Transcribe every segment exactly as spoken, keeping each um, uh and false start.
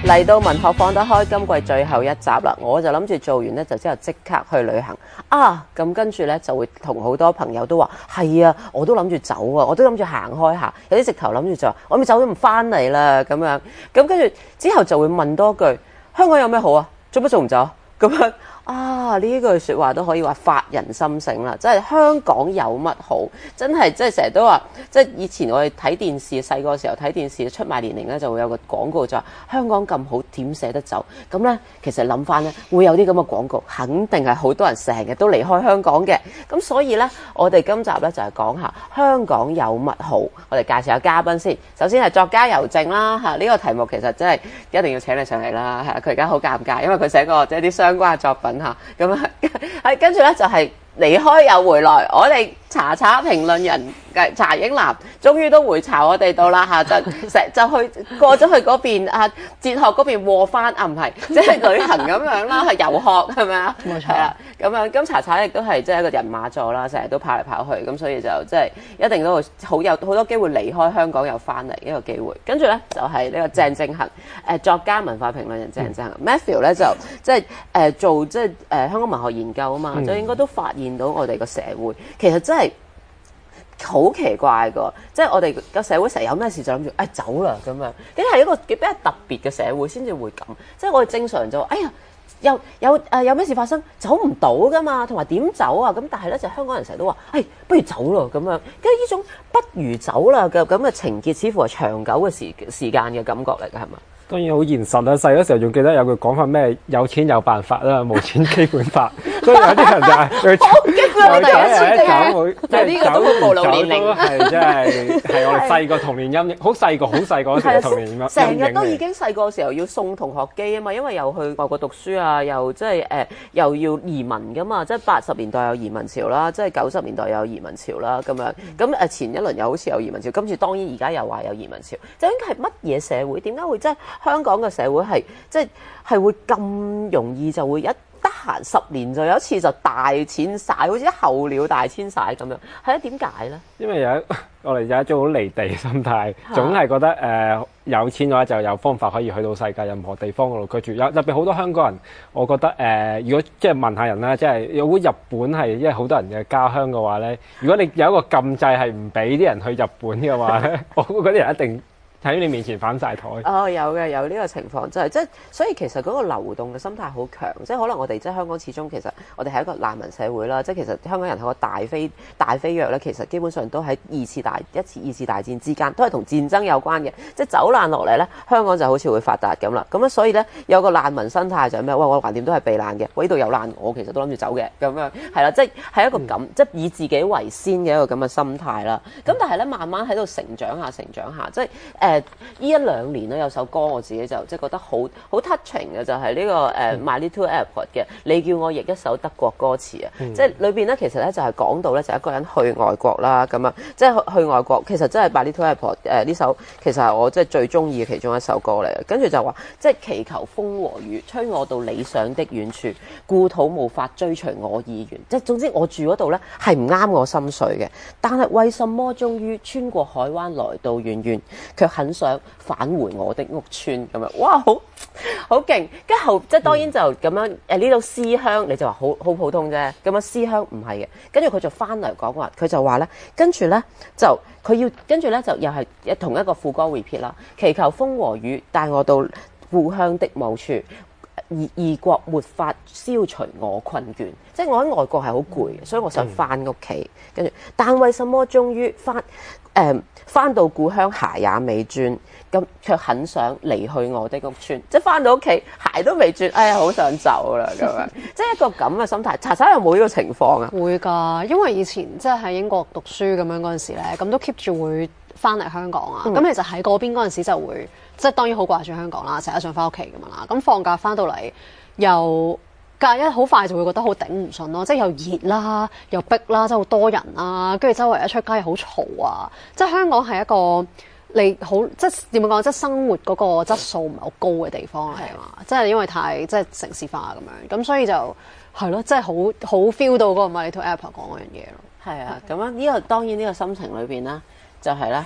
嚟到文學放得開今季最後一集啦，我就諗住做完呢，就之後即刻去旅行啊！咁跟住呢，就會同好多朋友都話係啊，我都諗住走啊，我都諗住行開下，有啲直頭諗住就話我咪走都唔翻嚟啦咁樣。咁跟住之後就會問多句香港有咩好啊？做乜做唔走咁樣？啊！呢句説話都可以話發人心醒啦，即係香港有乜好？真係即係成日都話，即係以前我哋睇電視細個時候睇電視出賣年齡咧，就會有個廣告就話香港咁好，點捨得走？咁咧其實諗翻咧，會有啲咁嘅廣告，肯定係好多人成日都離開香港嘅。咁所以咧，我哋今集咧就係講下香港有乜好。我哋介紹下嘉賓先。首先係作家尤靜啦，嚇、這、呢個題目其實真係一定要請你上嚟啦。係佢而家好尷尬，因為佢寫過即係啲相關嘅作品。嚇咁啊，係跟住咧就係離開又回來，我哋查查評論人嘅查英南終於都回巢我哋到啦嚇，就成就去過咗去嗰邊啊哲學嗰邊和翻啊，唔係即係旅行咁樣啦，係遊學係咪啊？冇錯啦，咁樣咁查查亦都係即係一個人馬座啦，成日都跑嚟跑去，咁所以就即係一定都會好有好多機會離開香港又翻嚟一個機會。跟住咧就係、是、呢個鄭政恆誒作家文化評論人鄭政恆、嗯、Matthew 咧就即係誒做即係誒香港文學研究啊嘛，嗯、就應該都發現到我哋個社會其實真係好奇怪噶，即係我哋個社會成日有咩事就諗住誒走啦咁樣，呢係一個比較特別嘅社會先至會咁，即係我哋正常就話哎呀有有誒有咩事發生走唔到噶嘛，同埋點走啊？咁但係咧就香港人成日都話誒不如走咯咁樣，跟住呢種不如走啦嘅咁嘅情結，似乎係長久嘅時時間嘅感覺嚟嘅係嘛？ 當然好現實啦！細嗰時候仲記得有句講法咩？有錢有辦法啦，無錢基本法。所以有啲人就係佢走，有啲人走，即係走唔走都係即係係我哋細個童年陰影，好細個好細個嗰時嘅童年陰影。 成日都已經細個時候要送同學機啊嘛，因為又去外國讀書啊，又即係誒又要移民噶嘛，即係八十年代有移民潮啦，即係九十年代有移民潮啦咁樣。咁誒前一輪又好似有移民潮，今次當然而家又話有移民潮，究竟係乜嘢社會？點解會即係？香港嘅社會係即係係會咁容易就會一得閒十年就有一次就大遷徙，好似候鳥大遷徙咁樣，係啊？點解咧？ 因為有一我哋有一種好離地嘅心態，總係覺得誒、呃、有錢嘅話就有方法可以去到世界任何地方嗰度居住。有特別好多香港人，我覺得誒、呃，如果即係問下人啦，即係如果日本係因為好多人嘅家鄉嘅話咧，如果你有一個禁制係唔俾啲人去日本嘅話咧，我覺得啲人一定喺你面前反晒台。 哦，有嘅，有呢個情況，就係即係，所以其實嗰個流動嘅心態好強，即係可能我哋即係香港始終其實我哋係一個難民社會啦，即係其實香港人係個大飛大飛躍咧，其實基本上都喺二次大一次二次大戰之間，都係同戰爭有關嘅，即係走難落嚟咧，香港就好似會發達咁啦。咁啊，所以咧有個難民心態就係咩？喂，我橫掂都係避難嘅，我呢度有難，我其實都諗住走嘅，咁樣係啦，即係係一個咁、嗯、即係以自己為先嘅一個咁嘅心態啦。咁但係咧，慢慢喺度成長下，成長下，即係誒。呃呢一兩年咧有首歌我自己就即係覺得好好 touching 嘅，就係、是、呢、這個誒、uh, My Little Airport 嘅你叫我譯一首德國歌詞啊，嗯、即係裏邊咧其實咧就係、是、講到咧就一個人去外國啦咁啊，即係去，去外國其實真係 My Little Airport 誒、呃、呢首其實係我即係最中意嘅其中一首歌嚟嘅，跟住就話即係祈求風和雨吹我到理想的遠處，故土無法追隨我意願，即係總之我住嗰度咧係唔啱我心水嘅，但係為什麼終於穿過海灣來到遠遠，卻很想返回我的屋村咁樣，哇，好好勁！跟後即係當然就咁樣誒呢度思鄉，你就話好好普通啫。咁樣思鄉唔係嘅，跟住佢就翻嚟講話，佢就話咧，跟住咧就佢要跟住咧就又係同一個副歌 repeat 啦，祈求風和雨帶我到故鄉的某處。異異國沒法消除我困倦，即係我喺外國係好攰嘅，所以我想翻屋企。跟住，但為什麼終於翻誒翻到故鄉鞋也未轉，咁卻很想離去我的屋村，即係翻到屋企鞋都未轉，哎呀好想走啦咁樣，即係一個咁嘅心態。查查有冇呢個情況啊？ 會㗎，因為以前即係喺英國讀書咁樣嗰陣時咧，咁都 keep 住會翻嚟香港啊。咁、嗯、其實喺嗰邊嗰陣時就會。即係當然好掛住香港啦，成日想翻屋企咁樣啦。咁放假翻到嚟又隔一好快就會覺得好頂唔順咯。即係又熱啦，又逼啦，即係好多人啊，跟住周圍一出街又好嘈啊。即係香港係一個你好即係點樣講？即係生活嗰個質素唔係好高嘅地方係嘛？即係因為太即係城市化咁樣，咁所以就係咯，即係好好 feel 到嗰個 My Little Airport 講嗰樣嘢咯。 係啊，咁樣呢個當然呢個心情裏邊啦，就係咧。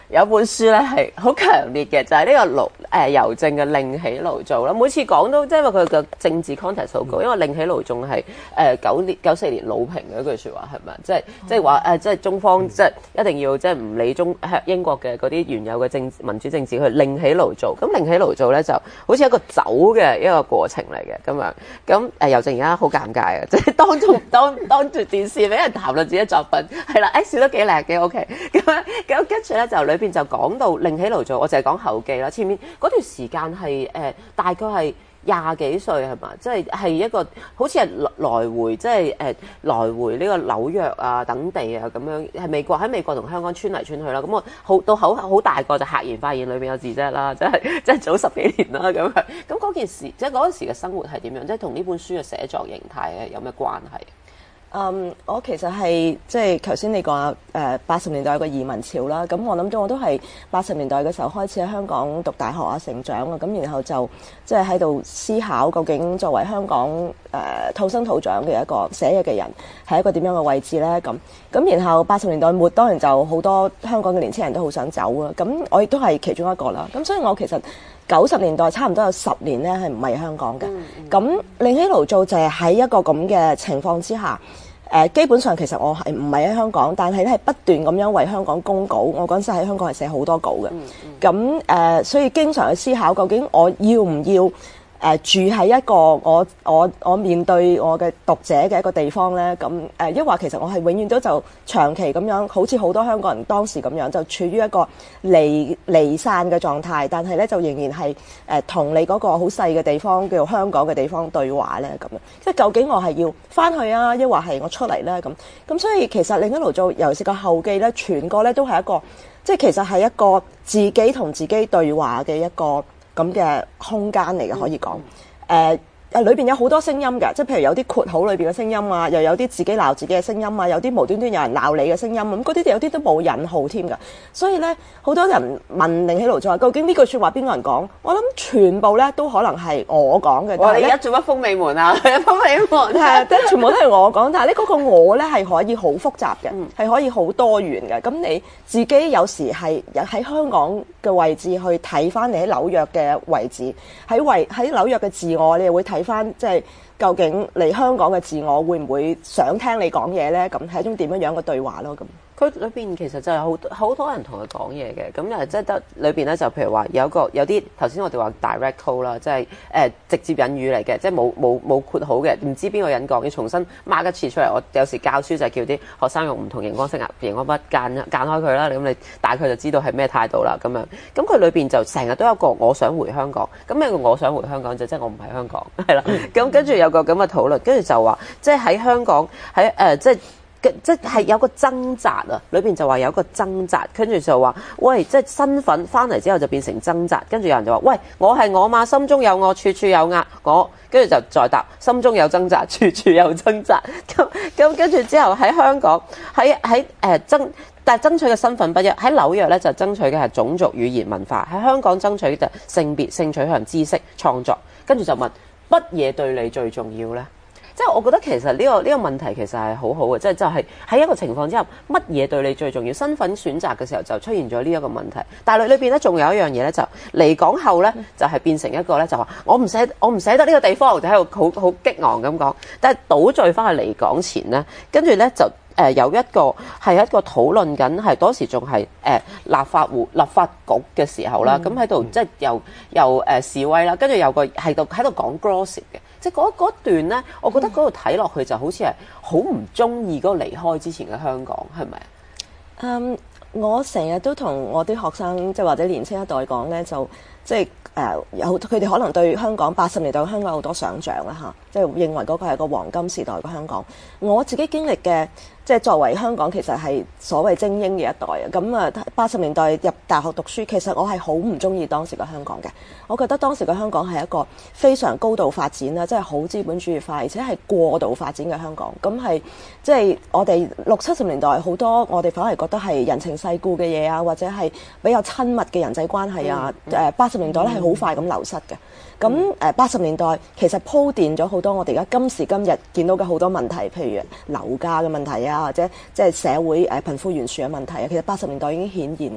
有本書咧係好強烈嘅，就係、是、呢個盧誒郵政嘅另起爐灶啦。每次講都即係因為佢嘅政治 context 好高，因為另起爐灶係誒九年九四年魯平嘅一句説話係咪？即係即係話誒，即係中方即係一定要即係唔理中英國嘅嗰啲原有嘅政民主政治去另起爐灶。咁另起爐灶咧就好似一個走嘅一個過程嚟嘅咁樣。咁誒郵政而家好尷尬啊！即係當中當當住電視俾人談論自己作品係啦，誒笑得幾靚嘅 OK。咁樣咁跟住咧就裏邊就講到另起爐灶，我就係講後記啦。前面嗰段時間係誒、呃、大概係廿幾歲係嘛，即係係一個好似係來回即係誒來回呢個紐約啊等地啊咁樣，係美國喺美國同香港穿嚟穿去啦。咁我好到好好大個就赫然發現裏邊有字跡啦，即係即係早十幾年啦咁樣。咁嗰件事即係嗰陣時嘅生活係點樣？即係同呢本書嘅寫作形態係有咩關係？ 嗯，um, 我其實係即係頭先你講誒八十年代有個移民潮啦，咁我諗咗我都係八十年代嘅時候開始喺香港讀大學啊成長啊，咁然後就即係喺度思考究竟作為香港誒、呃、土生土長嘅一個寫嘢嘅人係一個點樣嘅位置咧？咁咁然後八十年代末當然就好多香港嘅年輕人都好想走啊，咁我亦都係其中一個啦。咁所以我其實九十年代差唔多有十年咧係唔係香港嘅，咁另起爐灶就係喺一個咁嘅情況之下。誒、呃、基本上其實我係唔係喺香港，但係咧係不斷咁樣為香港供稿。我嗰陣時喺香港係寫好多稿嘅，咁誒、嗯嗯呃、所以經常去思考究竟我要唔要誒、呃、住喺一個我我我面對我嘅讀者嘅一個地方咧，咁誒抑或其實我係永遠都就長期咁樣，好似好多香港人當時咁樣，就處於一個離離散嘅狀態，但係咧就仍然係誒同你嗰個好細嘅地方叫做香港嘅地方對話咧咁樣，即係究竟我係要翻去啊，抑或係我出嚟咧咁？咁所以其實另一爐灶，尤其是個後記咧，全個咧都係一個，即係其實係一個自己同自己對話嘅一個咁嘅空間嚟嘅，可以講誒誒裏邊有好多聲音嘅，即係譬如有啲括號裏邊嘅聲音啊，又有啲自己鬧自己嘅聲音啊，有啲無端端有人鬧你嘅聲音，咁嗰啲有啲都冇引號添㗎。所以咧，好多人問另起爐灶，究竟呢句説話邊個人講？我諗全部咧都可能係我講嘅。 哇！你而家做乜風美門啊？風美門係，即係全部都係我講，但係呢嗰個我咧係可以好複雜嘅，係、嗯、可以好多元嘅。咁你自己有時係喺香港嘅位置去睇翻你喺紐約嘅位置，喺位喺紐約嘅自我，你又會睇翻即係究竟嚟香港嘅自我會唔會想聽你講嘢咧？咁係一種點樣樣嘅對話咯咁。 佢裏邊其實就係好多好多人同佢講嘢嘅，咁又即係得裏邊咧就譬如話有個有啲頭先我哋話 direct call 啦，即係誒直接引語嚟嘅，即係冇冇冇括號嘅，唔知邊個人講，要重新 mark 一次出嚟。我有時教書就係叫啲學生用唔同熒光色啊熒光筆間間開佢啦，咁你大概就知道係咩態度啦咁樣。咁佢裏邊就成日都有個我想回香港，咁咩叫我想回香港就即係我唔喺香港係啦。咁跟住有個咁嘅討論，跟住就話即係喺香港喺誒、呃、即係。即係有個掙扎啊，裏邊就話有個掙扎，跟住就話喂，即係身份翻嚟之後就變成掙扎，跟住有人就話喂，我係我嘛，心中有我，處處有壓我，跟住就再答，心中有掙扎，處處有掙扎。咁咁跟住之後喺香港喺喺誒爭，但係爭取嘅身份不一。喺紐約咧就爭取嘅係種族、語言、文化；喺香港爭取嘅性別、性取向、知識、創作。跟住就問乜嘢對你最重要咧？即係我覺得其實呢、呢個呢、呢個問題其實係好好嘅，即係就係喺一個情況之下，乜嘢對你最重要？身份選擇嘅時候就出現咗呢一個問題。但係裏邊咧仲有一樣嘢咧，就離港後咧就係、是、變成一個咧就話我唔捨我唔捨得呢個地方，就喺度好好激昂咁講。但係倒敍翻去離港前咧，跟住咧就誒、呃、有一個係一個討論緊，係當時仲係誒立法會立法局嘅時候啦，咁喺度即係又又誒、呃、示威啦，跟住有個係度喺度講 gossip 嘅。即係嗰段咧，我覺得嗰度睇落去就好似係好唔中意嗰個離開之前嘅香港，係咪啊？ 嗯，我成日都同我啲學生，即係或者年青一代講咧，就即係誒有佢哋可能對香港八十年代嘅香港有好多想像啦嚇，即係認為嗰個係個黃金時代嘅香港。我自己經歷嘅。即係作為香港其實係所謂精英嘅一代啊，咁啊八十年代入大學讀書，其實我係好唔中意當時嘅香港嘅。我覺得當時嘅香港係一個非常高度發展啦，即係好資本主義化，而且係過度發展嘅香港。咁係即係我哋六七十年代好多我哋反而覺得係人情世故嘅嘢啊，或者係比較親密嘅人際關係啊。誒八十年代咧係好快咁流失嘅。咁誒八十年代其實鋪墊咗好多我哋而家今時今日見到嘅好多問題，譬如樓價嘅問題啊，或者即係社會誒貧富懸殊嘅問題啊，其實八十年代已經顯現㗎啦。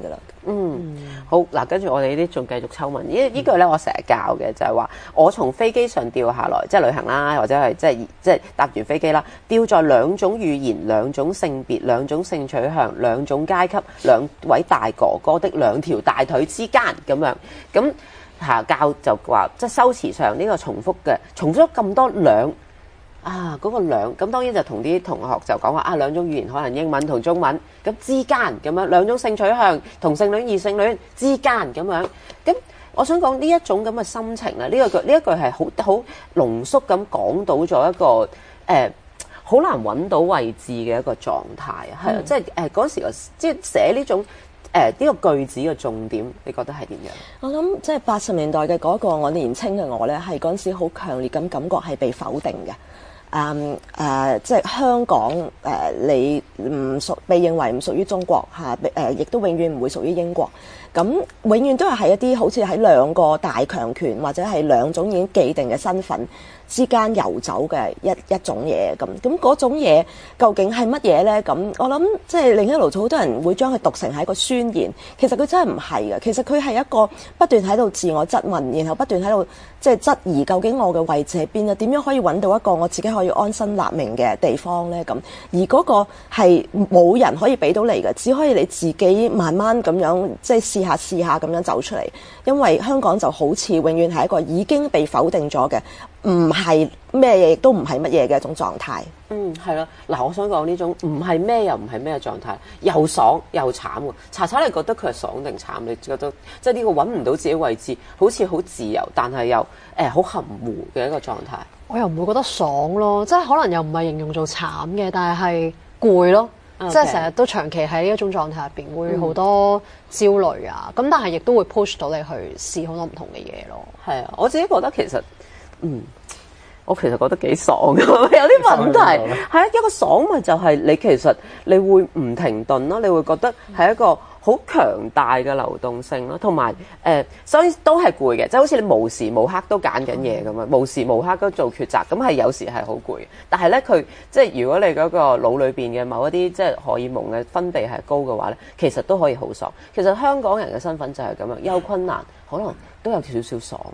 嗯，好嗱，跟住我哋呢啲仲繼續抽問，呢呢句咧我成日教嘅就係話，我從飛機上掉下來，即係旅行啦，或者係即係即係搭完飛機啦，掉在兩種語言、兩種性別、兩種性取向、兩種階級、兩位大哥哥的兩條大腿之間咁樣，咁下教就話即係修辭上呢個重複嘅，重複咗咁多兩。啊，嗰、那個兩咁當然就同啲同學就講話啊，兩種語言可能英文同中文咁之間咁樣，兩種性取向同性戀異性戀之間咁樣。咁我想講呢一種咁嘅心情啊，呢一句呢一句係好好濃縮咁講到咗一個誒好、呃、難揾到位置嘅一個狀態啊，係啊、嗯，即係誒嗰時個即係寫呢種誒呢、呃這個句子嘅重點，你覺得係點樣？ 我諗即係八十年代嘅嗰個我年青嘅我咧，係嗰陣時好強烈咁感覺係被否定嘅。誒誒、um, 呃，即係香港誒、呃，你唔屬被認為唔屬於中國嚇，誒、呃、亦都永遠唔會屬於英國。咁永遠都係喺一啲好似喺兩個大強權或者係兩種已經既定嘅身份之間遊走嘅一一種嘢咁。咁嗰種嘢究竟係乜嘢呢？咁我諗即係另一路，好多人會將佢讀成係一個宣言。其實佢真係唔係嘅。其實佢係一個不斷喺度自我質問，然後不斷喺度即係質疑究竟我嘅位置喺邊啊？點樣可以揾到一個我自己可以安身立命嘅地方呢？咁而嗰個係冇人可以俾到你嘅，只可以你自己慢慢咁樣即係試下試下咁樣走出嚟。因為香港就好似永遠係一個已經被否定咗嘅，唔係咩嘢亦都唔係乜嘢嘅一種狀態。 嗯，係啦。嗱，我想講呢種唔係咩又唔係咩嘅狀態，又爽又慘喎。查查，你覺得佢係爽定慘？你覺得即係呢個揾唔到自己位置，好似好自由，但係又誒好、呃、含糊嘅一個狀態。 我又唔會覺得爽咯，即係可能又唔係形容做慘嘅，但係係攰咯。Okay. 即係成日都長期喺呢一種狀態入邊，會好多焦慮啊。咁、嗯、但係亦都會 push 到你去試好多唔同嘅嘢咯。 係啊，我自己覺得其實，嗯，我其實覺得幾爽嘅，有啲問題係啊，一個爽咪就係你其實你會唔停頓咯，你會覺得係一個好強大嘅流動性咯，同埋誒，所以都係攰嘅，即係好似你無時無刻都揀緊嘢咁樣，無時無刻都做抉擇，咁係有時係好攰嘅。但係咧，佢即係如果你嗰個腦裏邊嘅某一啲即係荷爾蒙嘅分泌係高嘅話咧，其實都可以好爽。其實香港人嘅身份就係咁樣，有困難可能都有少少爽。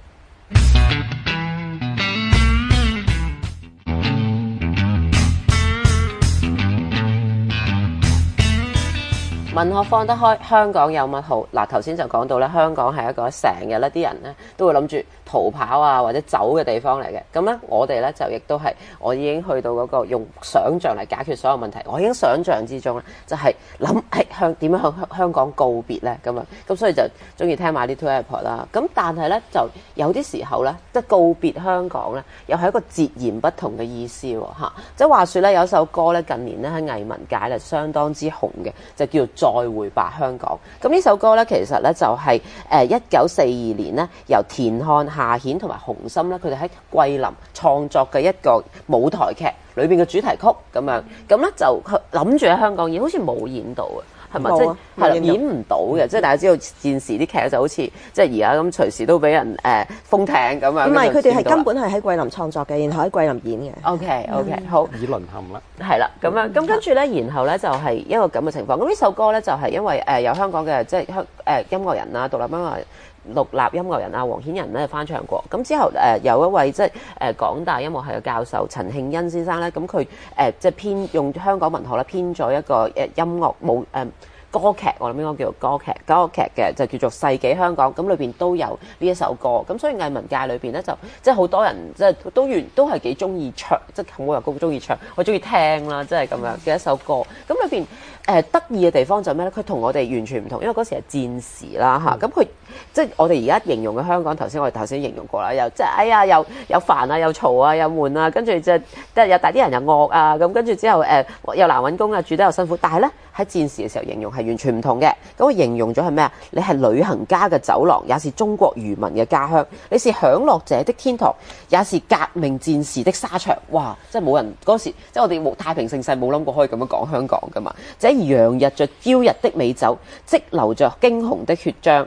文學放得開，香港有乜好？嗱，頭先就講到咧，香港係一個成日咧啲人咧都會諗住逃跑啊或者走嘅地方嚟嘅。咁咧，我哋咧就亦都係，我已經去到嗰個用想像嚟解決所有問題。我已經想像之中咧，就係諗係向點樣向香港告別咧咁樣。咁所以就中意聽 My Little Airport 啦。咁但係咧，就有啲時候咧，即係告別香港咧，又係一個截然不同嘅意思喎嚇。即係話説咧，有首歌咧，近年咧喺藝文界咧相當之紅嘅，就叫做再會吧香港。咁呢首歌呢，其實呢就係誒一九四二年呢，由田漢、夏衍同埋洪森咧，佢哋喺桂林創作嘅一個舞台劇裏邊嘅主題曲咁樣。咁呢就諗住喺香港演，好似冇演到啊。係咪？即係係啦，演唔到嘅，即係大家知道戰時啲劇就好似即係而家咁，隨時都俾人誒封艇咁樣。 唔係，佢哋係根本係喺桂林創作嘅，然後喺桂林演嘅。 OK OK，好。 已淪陷啦。 係啦，咁樣咁跟住咧，然後咧就係一個咁嘅情況。咁呢首歌咧就係因為誒有香港嘅即係香誒音樂人啊，獨立音樂獨立音樂人啊，黃顯仁咧翻唱過。咁之後誒有一位即係誒港大音樂系嘅教授陳慶恩先生咧，咁佢誒即係編用香港文學咧編咗一個誒音樂舞誒。歌劇我諗應該叫做歌劇，歌劇嘅就叫做《世紀香港》，咁裏邊都有呢一首歌，咁所以藝文界裏邊咧就即係好多人即係都願都係幾中意唱，即係冇話高中意唱，我中意聽啦，即係咁樣嘅一首歌。咁裏邊誒得意嘅地方就係咩咧？佢同我哋完全唔同，因為嗰時係戰時啦嚇，咁佢、嗯、即係我哋而家形容嘅香港，頭先我哋頭先形容過啦，又即係哎呀又又煩啊，又嘈啊，又悶啊，跟住即係即係又大啲人又惡啊，咁跟住之後誒、呃、又難揾工啊，住得又辛苦，但係咧喺戰時嘅時候形容係完全唔同嘅。咁我形容咗係咩啊？你係旅行家嘅走廊，也是中國漁民嘅家鄉；你是享樂者的天堂，也是革命戰士的沙場。哇！即係冇人嗰時，即係我哋冇太平盛世，冇諗過可以咁樣講香港噶嘛。這洋溢着驕日的美酒，即流着驚鴻的血漿。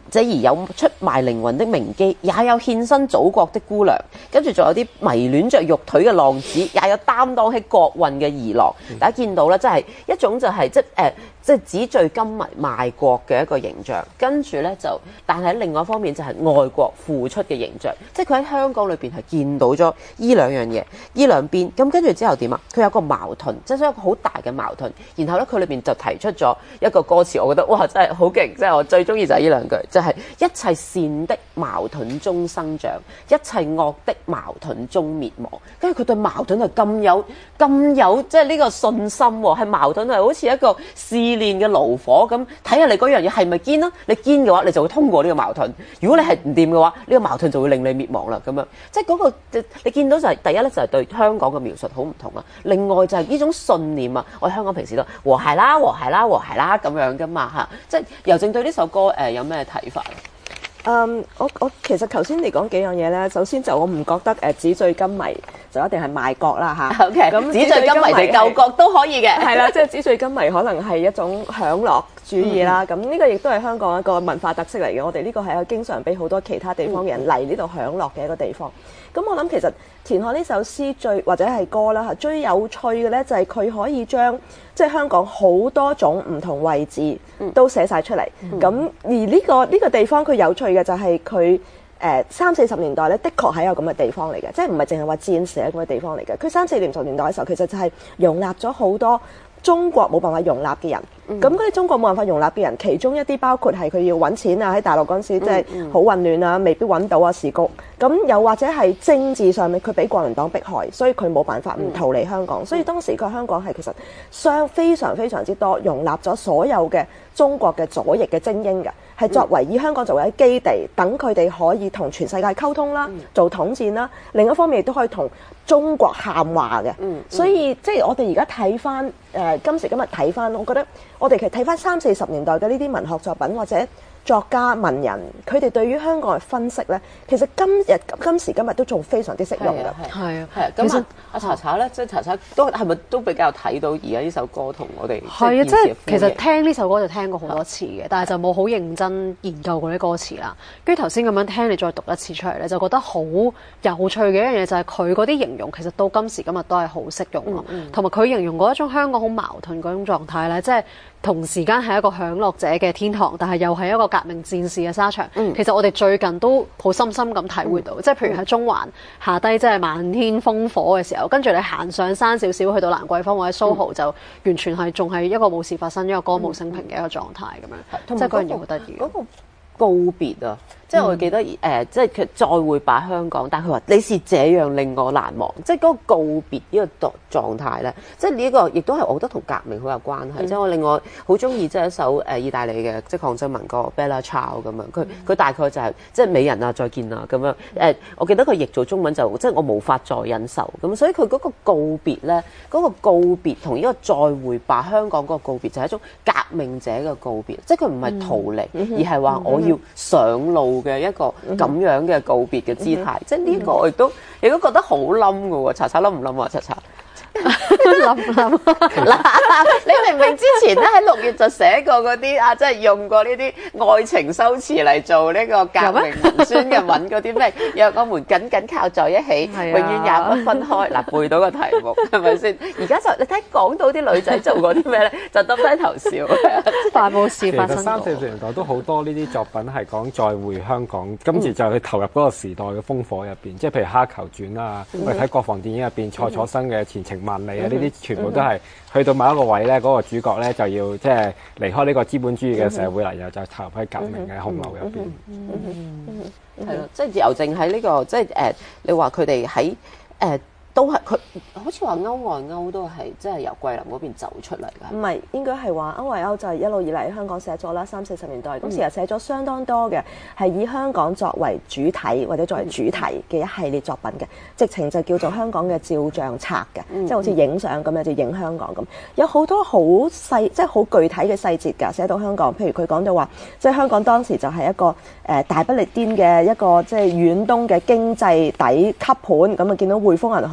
這兒有出賣靈魂的名妓，也有獻身祖國的姑娘，跟住仲有啲迷戀着肉腿嘅浪子，也有擔當起國運嘅兒郎。大家見到咧，即係一種就係、是、即係誒，即係紙醉金迷賣國嘅一個形象。跟住咧就，但係另外一方面就係愛國付出嘅形象。即係佢喺香港裏邊係見到咗依兩樣嘢，依兩邊。咁跟住之後點啊？佢有個矛盾，即係一個好大嘅矛盾。然後咧，佢裏邊就提出咗一個歌詞，我覺得哇，真係好勁！即係我最中意就係呢兩句，就係、是、一切善的矛盾中生長，一切惡的矛盾中滅亡。跟住佢對矛盾係咁有咁有即係呢個信心喎，係矛盾係好似一個試煉嘅爐火咁，睇下你嗰樣嘢係咪堅啦？你堅嘅話，你就會通過呢個矛盾；如果你係唔掂嘅話，呢、這個矛盾就會令你滅亡啦。咁樣即係嗰、那個你見到就係、是、第一咧，就係對香港嘅描述好唔同啦。另外就係呢種信念啊，我喺香港平時都和諧啦、和諧啦、和諧啦咁樣噶嘛嚇。即係尤正對呢首歌誒、呃、有咩睇法？ 嗯，我我其實頭先你講幾樣嘢咧，首先就我唔覺得誒紙醉金迷就一定係賣國啦嚇。 OK，咁紙醉金迷定救國都可以嘅。係啦，即係紙醉金迷可能係一種享樂主義啦。咁呢、嗯、個亦都係香港一個文化特色嚟嘅。我哋呢個係一個經常俾好多其他地方嘅人嚟呢度享樂嘅一個地方。咁、嗯、我諗其實田漢呢首詩最或者係歌啦嚇，最有趣嘅咧就係佢可以將即係香港好多種唔同位置都寫晒出嚟。咁、嗯、而呢、呢個呢、呢個地方佢有趣嘅就係佢誒三四十年代咧，的確係有咁嘅地方嚟嘅，即係唔係淨係話戰時咁嘅地方嚟嘅。佢三四十年代嘅時候，其實就係容納咗好多中國冇辦法容納嘅人。咁嗰啲中國冇辦法容納嘅人，其中一啲包括係佢要揾錢啊，喺大陸嗰陣時即係好混亂啊，未必揾到啊時局。咁又或者係政治上面佢俾國民黨迫害，所以佢冇辦法唔逃離香港。所以當時個香港係其實相非常非常之多，容納咗所有嘅中國嘅左翼嘅精英嘅，係作為以香港作為一基地，等佢哋可以同全世界溝通啦，做統戰啦。另一方面亦都可以同中國喊話嘅。所以即係我哋而家睇翻誒今時今日睇翻，我覺得我哋其實睇翻三四十年代嘅呢啲文學作品或者作家文人，佢哋對於香港嘅分析咧，其實今日今時今日都仲非常之適用嘅。 係啊， 係啊。咁啊，阿查查咧，即係查查都係咪都比較睇到而家呢首歌同我哋係啊，即係其實聽呢首歌就聽過好多次嘅，但係就冇好認真研究過啲歌詞啦。跟住頭先咁樣聽你再讀一次出嚟咧，就覺得好有趣嘅一樣嘢就係佢嗰啲形容，其實到今時今日都係好適用咯。同埋佢形容嗰一種香港好矛盾嗰種狀態咧，即係同時間係一個享樂者嘅天堂，但係又係一個革命戰士嘅沙場。嗯、其實我哋最近都好深深咁體會到，嗯、即係譬如喺中環下低，即係漫天烽火嘅時候，跟住你行上山少少，去到蘭桂坊或者蘇豪，嗯、就完全係仲係一個冇事發生，一個歌舞升平嘅一個狀態咁樣。嗯、即係嗰樣嘢好得意。嗰個告別啊！即係我記得誒、呃，即係佢再會把香港，但係佢話你是這樣令我難忘，即係嗰個告別呢個狀狀態咧，即係呢個亦都係我覺得同革命好有關係。嗯、即係我另外好中意即係一首誒意大利嘅即係抗爭民歌 Bella Ciao 咁樣，佢佢、嗯、大概就係、是、即係美人啊再見啊咁樣誒、呃，我記得佢譯做中文就即係我無法再忍受咁，所以佢嗰個告別咧，嗰、那個告別同呢個再會把香港嗰個告別就係一種革命者嘅告別，即係佢唔係逃離，嗯、而係話我要上路嘅一個咁樣嘅告別嘅姿態，即係呢個我亦都亦都覺得好冧㗎喎。查查冧唔冧啊？查查冧唔冧？ 嗱，你明明之前咧喺六月就寫過嗰啲啊，即係用過呢啲愛情修辭嚟做呢個革命文宣嘅，揾嗰啲咩讓我們緊緊靠在一起，永遠也不分開。嗱，背到個題目係咪先？而家就你睇講到啲女仔做過啲咩咧，就耷低頭笑， 但冇事發生過。 其實三四十年代都好多呢啲作品係講再會香港，跟住就去投入嗰個時代嘅烽火入邊，即係譬如《蝦球傳》啊，我哋睇國防電影入邊蔡楚生嘅《前程萬里》啊，呢啲全部都係去到某一個位咧，嗰、那個主角咧就要即係離開呢個資本主義嘅社會啦，然後就投入喺革命嘅洪流入邊。 係咯，即係尤正喺呢個即係誒，你話佢哋喺誒。都係佢好似話歐外歐都係即係由桂林嗰邊走出嚟㗎。 唔係，應該係話歐外歐就係一路以嚟香港寫作啦，三四十年代咁，其實寫咗相當多嘅係以香港作為主體或者作為主題嘅一系列作品嘅，直情就叫做香港嘅照相冊嘅，嗯、即係好似影相咁樣就影香港咁，有好多好細即係好具體嘅細節㗎，寫到香港。譬如佢講到話，即係香港當時就係一個誒、呃、大不列顛嘅一個即係遠東嘅經濟底級盤咁啊，見到匯豐銀行。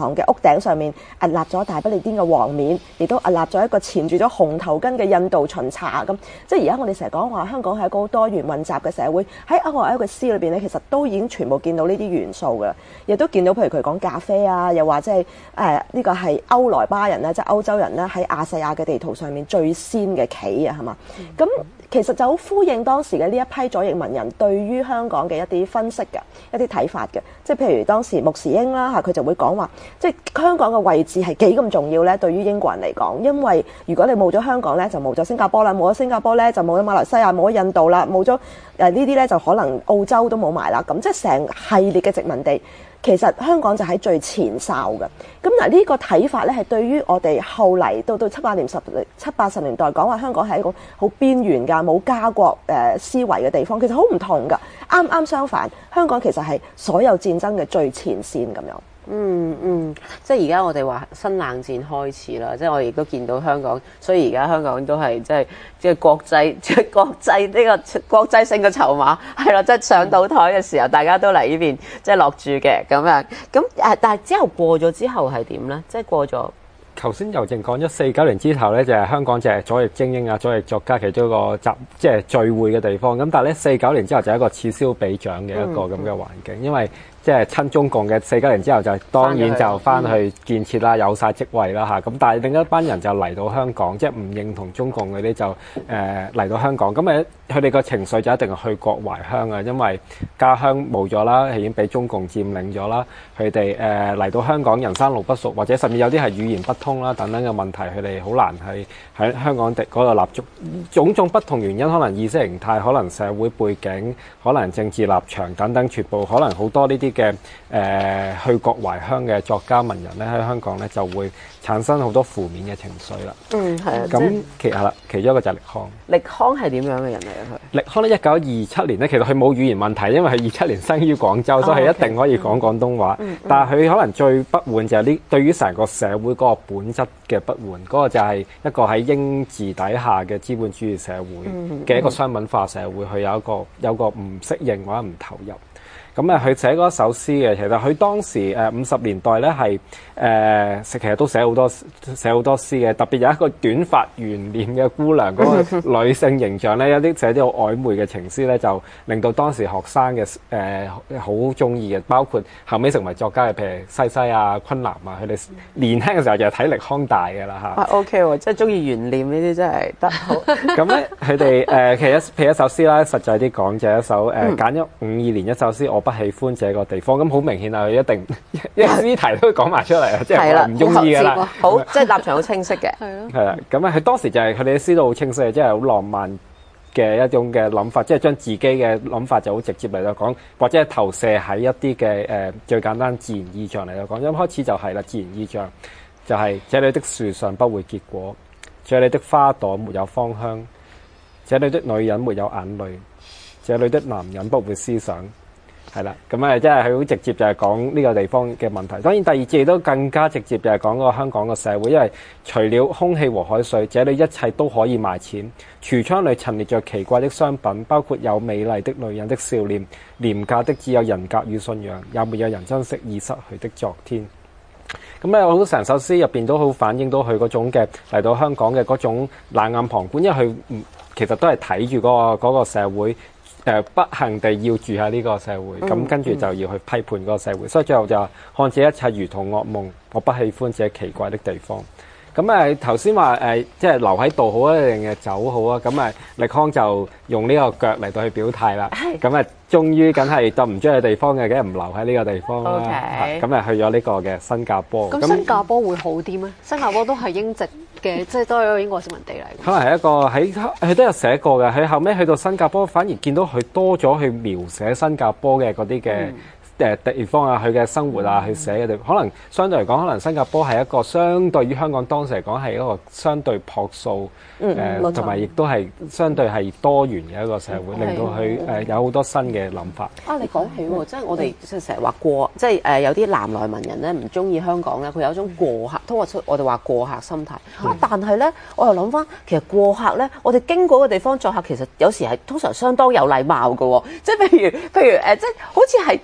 堂嘅屋頂上面屹立咗大不列顛嘅王冕，亦都屹立咗一個纏住咗紅頭巾嘅印度巡查咁。即係而家我哋成日講話香港係一個好多元混雜嘅社會，喺歐華一個詩裏邊咧，其實都已經全部見到呢啲元素嘅，亦都見到譬如佢講咖啡啊，又話即係誒呢個係歐萊巴人咧，即係歐洲人咧喺亞細亞嘅地圖上面最先嘅企啊，係嘛？咁、嗯、其實就好呼應當時嘅呢一批左翼文人對於香港嘅一啲分析嘅一啲睇法嘅，即係譬如當時穆時英啦嚇，佢就會講話，即係香港嘅位置係幾咁重要咧？對於英國人嚟講，因為如果你冇咗香港咧，就冇咗新加坡啦，冇咗新加坡咧，就冇咗馬來西亞，冇咗印度啦，冇咗誒呢啲咧，就可能澳洲都冇埋啦。咁即係成系列嘅殖民地，其實香港就喺最前哨嘅。咁嗱呢個睇法咧，係對於我哋後嚟到到七八年十七八十年代講話香港係一個好邊緣㗎、冇家國誒、呃、思維嘅地方，其實好唔同㗎。啱啱相反，香港其實係所有戰爭嘅最前線咁樣。 嗯嗯，即係而家我哋話新冷戰開始啦，即係我亦都見到香港，所以而家香港都係即係即係國際即係國際呢個國際性嘅籌碼係啦，即係上到台嘅時候，大家都嚟呢邊即係落注嘅咁樣。咁誒，但係之後過咗之後係點咧？即係過咗。 頭先尤靜講咗四九年之後咧，就係、是、香港就係左翼精英啊、左翼作家其中一個集即係聚會嘅地方。咁但係咧，四九年之後就係一個此消彼長嘅一個咁嘅環境，因為即係親中共嘅四九年之後就當然就翻去建設啦，有晒職位啦嚇。咁但係另一班人就嚟到香港，即係唔認同中共嗰啲就誒嚟、呃、到香港。咁誒佢哋個情緒就一定係去國懷鄉啊，因為家鄉冇咗啦，已經俾中共佔領咗啦。佢哋誒嚟到香港人生路不熟，或者甚至有啲係語言不通啦等等嘅問題，佢哋好難係喺香港地嗰度立足。種種不同原因，可能意識形態，可能社會背景，可能政治立場等等，全部可能好多呢啲嘅誒去國懷鄉嘅作家文人咧，喺香港咧就會產生好多負面嘅情緒啦。 嗯，係啊。 咁其係啦，其中一個就係力康。 力康係點樣嘅人嚟啊？佢力康咧，一九二七年咧，其實佢冇語言問題，因為佢二七年生於廣州，所以係一定可以講廣東話。 嗯嗯、 但係佢可能最不滿就係呢，對於成個社會嗰個本質嘅不滿，嗰、嗰個就係一個喺英治底下嘅資本主義社會嘅一個商品化社會，佢有一個有一個唔適應或者唔投入。咁啊，佢寫嗰一首詩嘅，其實佢當時誒五十年代咧係誒，其實都寫好多寫好多詩嘅，特別有一個短髮圓臉嘅姑娘嗰個女性形象咧，有啲寫啲好曖昧嘅情詩咧，就令到當時學生嘅誒好中意嘅，包括後尾成為作家嘅，譬如西西啊、昆南啊，佢哋年輕嘅時候就係睇力康大嘅啦嚇。 啊 OK 喎，即係中意圓臉呢啲真係得好。 咁咧，佢哋誒其實譬如一首詩啦，實際啲講就係一首誒揀咗五二年一首詩，我不喜歡這個地方。咁好明顯啊，佢一定一詩題都講埋出嚟啊，即係唔中意㗎啦。 好，即係立場好清晰嘅。 係咯。 係啦，咁啊，佢當時就係佢哋嘅詩都好清晰，即係好浪漫嘅一種嘅諗法，即係將自己嘅諗法就好直接嚟到講，或者係投射喺一啲嘅誒最簡單自然意象嚟到講。一開始就係啦，自然意象就係、是、這裡的樹上不會結果，這裡的花朵沒有芳香，這裡的女人沒有眼淚，這裡的男人不會思想。係啦，咁啊，即係佢好直接就係講呢個地方嘅問題。當然第二節都更加直接就係講個香港嘅社會，因為除了空氣和海水，這裡一切都可以賣錢。櫥窗裏陳列着奇怪的商品，包括有美麗的女人的笑臉，廉價的只有人格與信仰，也沒有人珍惜已失去的昨天。咁咧，我覺得成首詩入邊都好反映到佢嗰種嘅嚟到香港嘅嗰種冷眼旁觀，因為佢唔其實都係睇住嗰個嗰個社會。誒不幸地要住喺呢個社會，咁、嗯、跟住就要去批判嗰個社會，嗯、所以最後就看這一切如同噩夢，我不喜歡這奇怪的地方。咁誒頭先話誒，即係留喺度好啊，定係走好啊？咁誒力康就用呢個腳嚟到去表態啦。咁誒，終於梗係就唔中意嘅地方嘅，梗係唔留喺呢個地方啦。咁誒 Okay. 去咗呢個嘅新加坡。 咁新加坡會好啲咩？新加坡都係英殖嘅，即係都係一個英國殖民地嚟。 可能係一個喺佢都有寫過嘅，佢後尾去到新加坡，反而見到佢多咗去描寫新加坡嘅嗰啲嘅。嗯誒地方啊，佢嘅生活啊，去寫嘅地方，可能相對嚟講，可能新加坡係一個相對於香港當時嚟講係一個相對樸素，誒同埋亦都係相對係多元嘅一個社會，嗯、令到佢誒、呃、有好多新嘅諗法。 啊，你講起喎，即係我哋即係成日話過，即係誒有啲南來文人咧唔中意香港咧，佢有一種過客，通過出我哋話過客心態。嗯、啊，但係咧，我又諗翻，其實過客咧，我哋經過嘅地方作客，其實有時係通常相當有禮貌嘅喎。即係譬如譬如誒，即係好似係中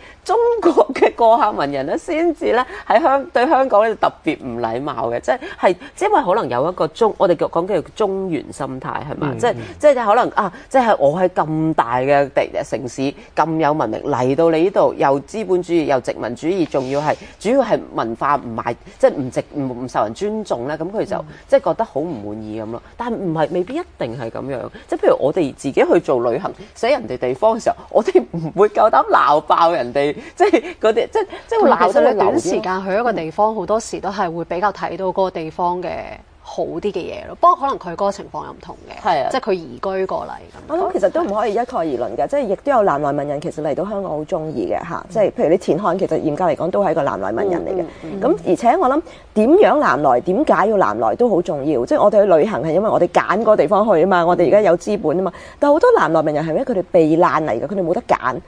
國嘅過客文人咧，先至咧喺香對香港咧特別唔禮貌嘅，即係係因為可能有一個中，我哋講講叫中原心態係嘛，即係即係可能啊，即係我喺咁大嘅地城市咁有文明嚟到你呢度，又資本主義又殖民主義，仲要係主要係文化唔賣，即係唔值唔唔受人尊重咧，咁佢就、嗯、即係覺得好唔滿意咁咯。但係唔係未必一定係咁樣，即係譬如我哋自己去做旅行，寫人哋地方嘅時候，我哋唔會夠膽鬧爆人哋，即係嗰啲即係即係會鬧到你短時間去一個地方，好、嗯、多時都係會比較睇到嗰個地方嘅好啲嘅嘢咯。不過可能佢嗰個情況又唔同嘅，係啊，即係佢移居過嚟咁。 我諗其實都唔可以一概而論嘅，即係亦都有南來文人其實嚟到香港好中意嘅嚇，即係譬如你田漢其實嚴格嚟講都係一個南來文人嚟嘅。咁、嗯嗯、而且我諗點樣南來，點解要南來都好重要。即係我哋去旅行係因為我哋揀個地方去啊嘛，我哋而家有資本啊嘛。但係好多南來文人係因為佢哋避難嚟嘅，佢哋冇得揀。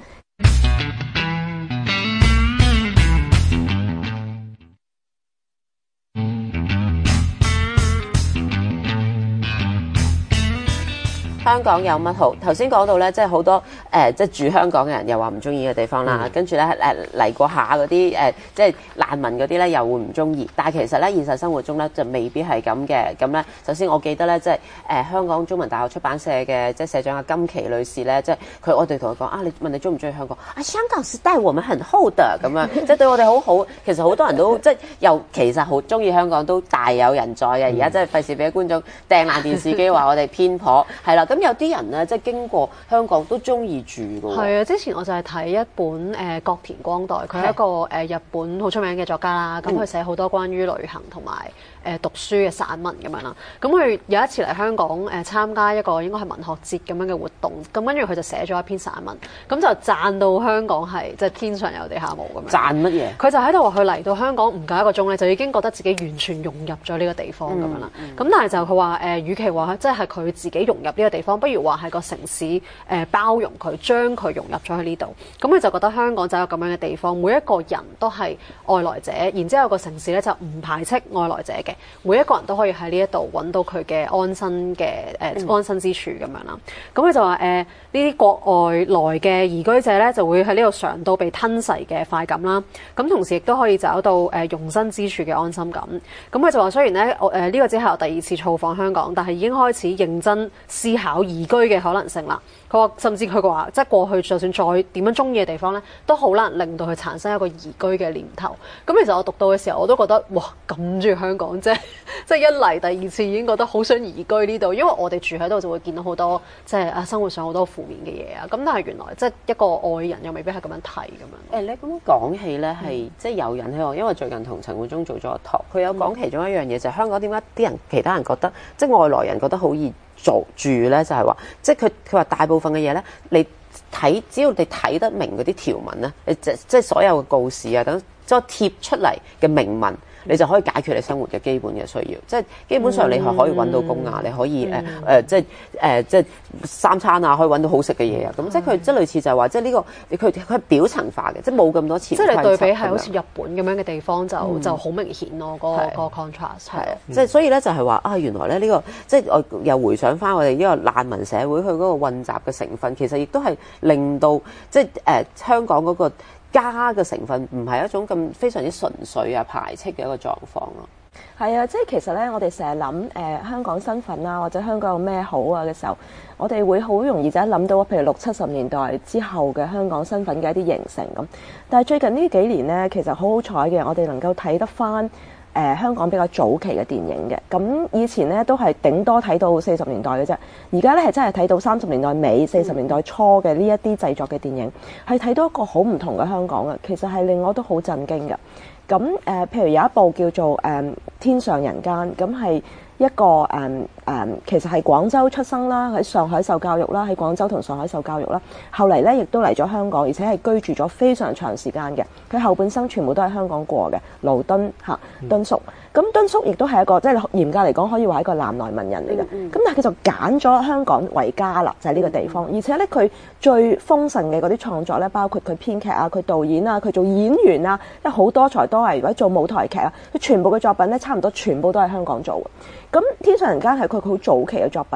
香港有乜好？頭先講到咧，即係好多誒、呃，即係住香港嘅人又話唔中意嘅地方啦。嗯、跟住咧誒嚟過下嗰啲誒，即係難民嗰啲咧又會唔中意。但係其實咧現實生活中咧就未必係咁嘅。咁咧，首先我記得咧，即係誒、呃、香港中文大學出版社嘅即係社長阿金琪女士咧，即係佢我哋同佢講啊，你問你中唔中意香港？啊，香港是帶我們很厚的咁樣，即係對我哋好好。其實好多人都即係又其實好中意香港，都大有人在嘅。而家真係費事俾觀眾掟爛電視機話我哋偏頗係啦。咁有啲人咧，即係經過香港都中意住㗎喎。 係啊，之前我就係睇一本誒角田光代，佢係一個誒日本好出名嘅作家啦。咁佢寫好多關於旅行同埋誒讀書嘅散文咁樣啦。咁佢有一次嚟香港誒參加一個應該係文學節咁樣嘅活動。咁跟住佢就寫咗一篇散文，咁就讚到香港係即係天上有地下無咁樣。 讚乜嘢？ 佢就喺度話佢嚟到香港唔夠一個鐘咧，就已經覺得自己完全融入咗呢個地方咁樣啦。咁、嗯嗯、但係就佢話誒，與其話即係佢自己融入呢個地方，不如話係個城市誒、呃、包容佢，將佢融入咗喺呢度。咁佢就覺得香港就有咁樣嘅地方，每一個人都係外來者，然之後個城市咧就唔排斥外來者嘅，每一個人都可以喺呢一度揾到佢嘅安身嘅誒、呃嗯、安身之處咁樣啦。咁佢就話誒呢啲國外來嘅移居者咧就會喺呢度嘗到被吞噬嘅快感啦。咁同時亦都可以找到誒、呃、容身之處嘅安心感。咁佢就話雖然咧我誒呢個只係我第二次造訪香港，但係已經開始認真思考移居嘅可能性啦。佢話甚至佢話即係過去就算再點樣中意嘅地方咧，都好難令到佢產生一個移居嘅念頭。咁其實我讀到嘅時候，我都覺得哇咁中意香港啫！即係一嚟第二次已經覺得好想移居呢度，因為我哋住喺度就會見到好多即係啊生活上好多負面嘅嘢啊。咁但係原來即係一個外人又未必係咁樣睇咁樣。 誒，你咁講起咧係即係有人喺度，因為最近同陳冠中做咗個 talk，佢有講其中一樣嘢就係香港點解啲人其他人覺得即係外來人覺得好易做住咧，就係話即係佢佢話大部分嘅嘢咧，你睇只要你睇得明嗰啲條文咧，你即即係所有嘅告示啊等，即係貼出嚟嘅明文。你就可以解決你生活嘅基本嘅需要，即係基本上你係可以揾到工啊，嗯、你可以誒誒、嗯呃、即係誒、呃、即係三餐啊，可以揾到好食嘅嘢啊，咁、嗯、即係佢即係類似就係話，即係呢、呢個佢佢係表層化嘅，即係冇咁多潛規則。即係你對比係好似日本咁樣嘅地方就、嗯、就好明顯咯，嗰、嗰個嗰個 contrast 係。即係所以咧就係話啊，原來咧、呢、呢個即係我又回想翻我哋呢個難民社會佢嗰個混雜嘅成分，其實亦都係令到即係誒、呃、香港嗰、嗰個。家嘅成分唔係一種咁非常之純粹啊排斥嘅一個狀況咯。 係啊，即係其實咧，我哋成日諗誒香港身份啊，或者香港有咩好啊嘅時候，我哋會好容易就一諗到，譬如六七十年代之後嘅香港身份嘅一啲形成咁。但係最近呢幾年咧，其實好好彩嘅，我哋能夠睇得翻誒、呃、香港比較早期嘅電影嘅。咁以前咧都係頂多睇到四十年代嘅啫，而家咧係真係睇到三十年代尾、四十年代初嘅呢一啲製作嘅電影，係睇到一個好唔同嘅香港嘅。其實係令我都好震驚嘅。咁誒、呃，譬如有一部叫做誒、呃、天上人間，咁係一個誒誒、呃呃，其實係廣州出生啦，喺上海受教育啦，喺廣州同上海受教育啦。後嚟咧，亦都嚟咗香港，而且係居住咗非常長時間嘅。佢後半生全部都喺香港過嘅。盧敦嚇敦叔，咁敦叔亦都係一個即係嚴格嚟講，可以話係一個南來文人嚟嘅。咁、嗯嗯、但係佢就揀咗香港為家啦，就係、是、呢個地方。嗯、而且咧，佢最豐盛嘅嗰啲創作咧，包括佢編劇啊、佢導演啊、佢做演員啊，即係好多才多藝。如果做舞台劇啊，佢全部嘅作品咧，差唔多全部都喺香港做嘅。咁《天上人間》係佢好早期嘅作品，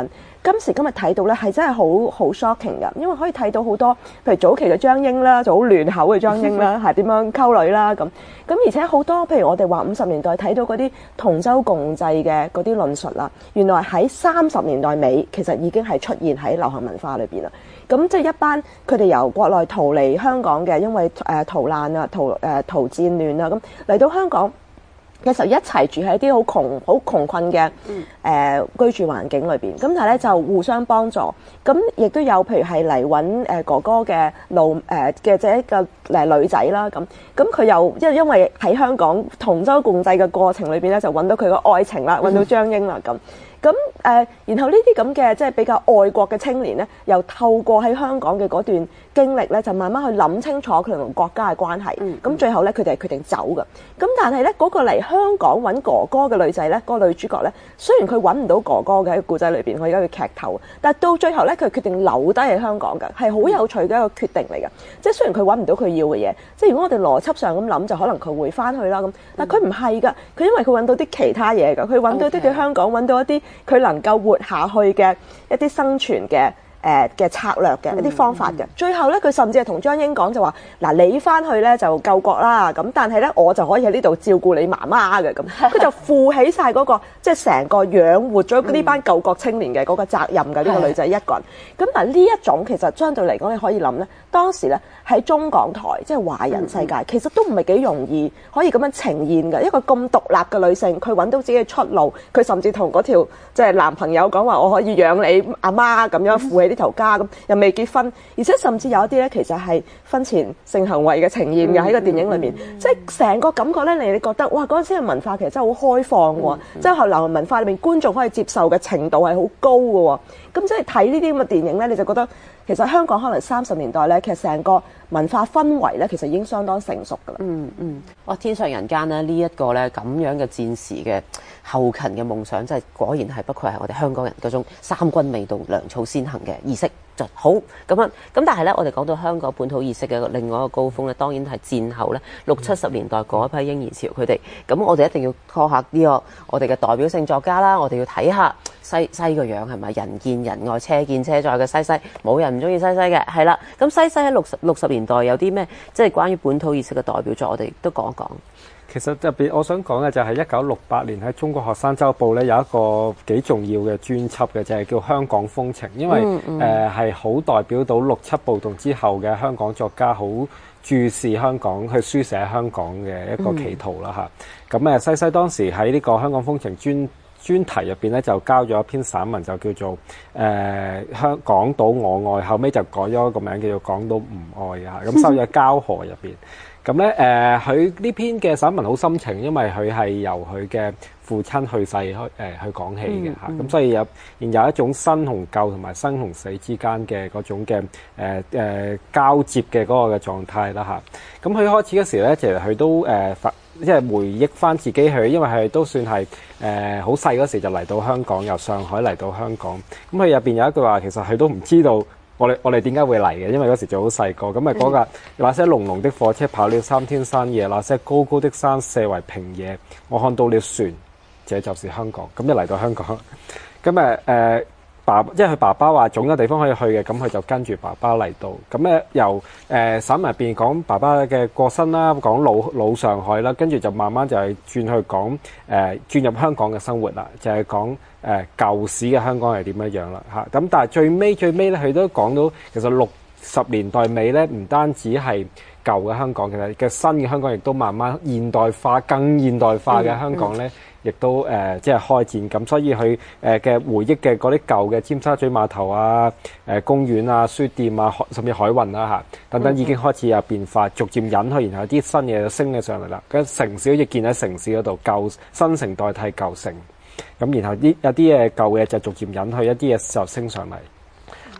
今時今日睇到咧係真係好好 shocking 㗎，因為可以睇到好多譬如早期嘅張英啦，就好亂口嘅張英啦，係點樣溝女啦咁。咁而且好多譬如我哋話五十年代睇到嗰啲同舟共濟嘅嗰啲論述啦，原來喺三十年代尾其實已經係出現喺流行文化裏邊啦。咁即係一班佢哋由國內逃離香港嘅，因為誒逃難啊、逃誒逃戰亂啊，咁嚟到香港嘅時候一齊住喺啲好窮、好窮困嘅誒、呃、居住環境裏邊。咁但係咧就互相幫助。咁亦都有譬如係嚟揾誒哥哥嘅路誒嘅即係一個誒女仔啦。咁咁佢又因因為喺香港同舟共濟嘅過程裏邊咧，就揾到佢個愛情啦，揾到張英啦咁。咁誒、呃，然後呢啲咁嘅即係比較愛國嘅青年咧，又透過喺香港嘅嗰段經歷咧，就慢慢去諗清楚佢同國家嘅關係。咁、嗯、最後咧，佢哋係決定走嘅。咁但係咧，嗰、那個嚟香港揾哥哥嘅女仔咧，嗰、那個女主角咧，雖然佢揾唔到哥哥嘅喺個故仔裏邊，我而家要劇透，但係到最後咧，佢決定留低喺香港嘅，係好有趣嘅一個決定嚟嘅。即係雖然佢揾唔到佢要嘅嘢，即係如果我哋邏輯上咁諗，就可能佢會翻去啦咁。但係佢唔係㗎，佢因為佢揾到啲其他嘢㗎，佢揾到啲喺香港揾到一啲佢能夠活下去嘅一啲生存嘅誒嘅策略嘅一啲方法嘅。最後咧，佢甚至係同張英講就話：嗱，你翻去咧就救國啦，咁但係咧我就可以喺呢度照顧你媽媽嘅咁。佢就負起晒嗰個即係成個養活咗呢班救國青年嘅嗰個責任嘅呢個女仔一個人。咁但係呢一種其實相對嚟講，你可以諗咧，當時咧喺中港台即係華人世界，其實都唔係幾容易可以咁樣呈現嘅。一個咁獨立嘅女性，佢揾到自己嘅出路，佢甚至同嗰條即係男朋友講話：我可以養你阿媽咁樣，負起呢頭家咁，又未結婚，而且甚至有一啲咧，其實係婚前性行為嘅呈現嘅喺個電影裏面，即係成個感覺咧，令你覺得哇！嗰陣時嘅文化其實真係好開放喎，即係後流行文化裏面觀眾可以接受嘅程度係好高嘅喎。咁即係睇呢啲咁嘅電影咧，你就覺得其實香港可能三十年代咧，其實成個文化氛圍咧，其實已經相當成熟㗎啦。 嗯嗯，哇！天上人間咧呢一個咧咁樣嘅戰士嘅後勤嘅夢想，真係果然係不愧係我哋香港人嗰種三軍未動，糧草先行嘅意識就好咁樣。咁但係咧，我哋講到香港本土意識嘅另外一個高峰咧，當然係戰後咧六七十年代嗰一批嬰兒潮佢哋。咁我哋一定要 call 下呢個我哋嘅代表性作家啦，我哋要睇下西西個樣係咪人見人愛車見車載嘅西西，冇人唔中意西西嘅，係啦。咁西西喺六十六十年代有啲咩即係關於本土意識嘅代表作，我哋都講一講。 其實特別我想講嘅就係一九六八年喺中國學生週報咧有一個幾重要嘅專輯嘅，就係叫《香港風情》，因為誒係好代表到六七暴動之後嘅香港作家好注視香港，去書寫香港嘅一個企圖啦嚇。咁誒、嗯、西西當時喺呢個《香港風情》專專題入邊咧就交咗一篇散文，就叫做誒香港島我愛，後尾就改咗一個名叫做港島唔愛啊，咁收咗《膠河》入邊。咁咧誒，佢呢篇嘅散文好深情，因為佢係由佢嘅父親去世開誒去講起嘅嚇，咁、嗯、所以有然有一種生同舊同埋生同死之間嘅嗰種嘅誒誒交接嘅嗰個嘅狀態啦嚇。咁佢開始嗰時咧，其實佢都誒發即係回憶翻自己佢，因為佢都算係誒好細嗰時就嚟到香港，由上海嚟到香港。咁佢入邊有一句話，其實佢都唔知道。我哋我哋點解會嚟嘅？因為嗰時仲好細個，咁咪嗰架那些濃濃的火車跑了三天三夜，那些高高的山射為平野，我看到了船，這就是香港。咁就嚟到香港，咁誒誒爸，即係佢爸爸話總有地方可以去嘅，咁佢就跟住爸爸嚟到。咁咧由誒散文入邊講爸爸嘅過身啦，講老老上海啦，跟住就慢慢就係轉去講誒、呃、轉入香港嘅生活啦，就係、是、講。誒、呃、舊時嘅香港係點樣樣啦嚇，咁但係最尾最尾咧，佢都講到其實六十年代尾咧，唔單止係舊嘅香港，其實嘅新嘅香港亦都慢慢現代化、更現代化嘅香港咧，亦、嗯嗯、都誒、呃、即係開展咁，所以佢誒嘅回憶嘅嗰啲舊嘅尖沙咀碼頭啊、誒、呃、公園啊、書店啊，甚至海運啊嚇等等，已經開始有變化，逐漸引去，然後啲新嘢就升咗上嚟啦。咁城市好似建喺城市嗰度，舊新城代替舊城。咁然後啲有啲嘢舊嘅就逐漸引去，一啲嘢就升上嚟嚇。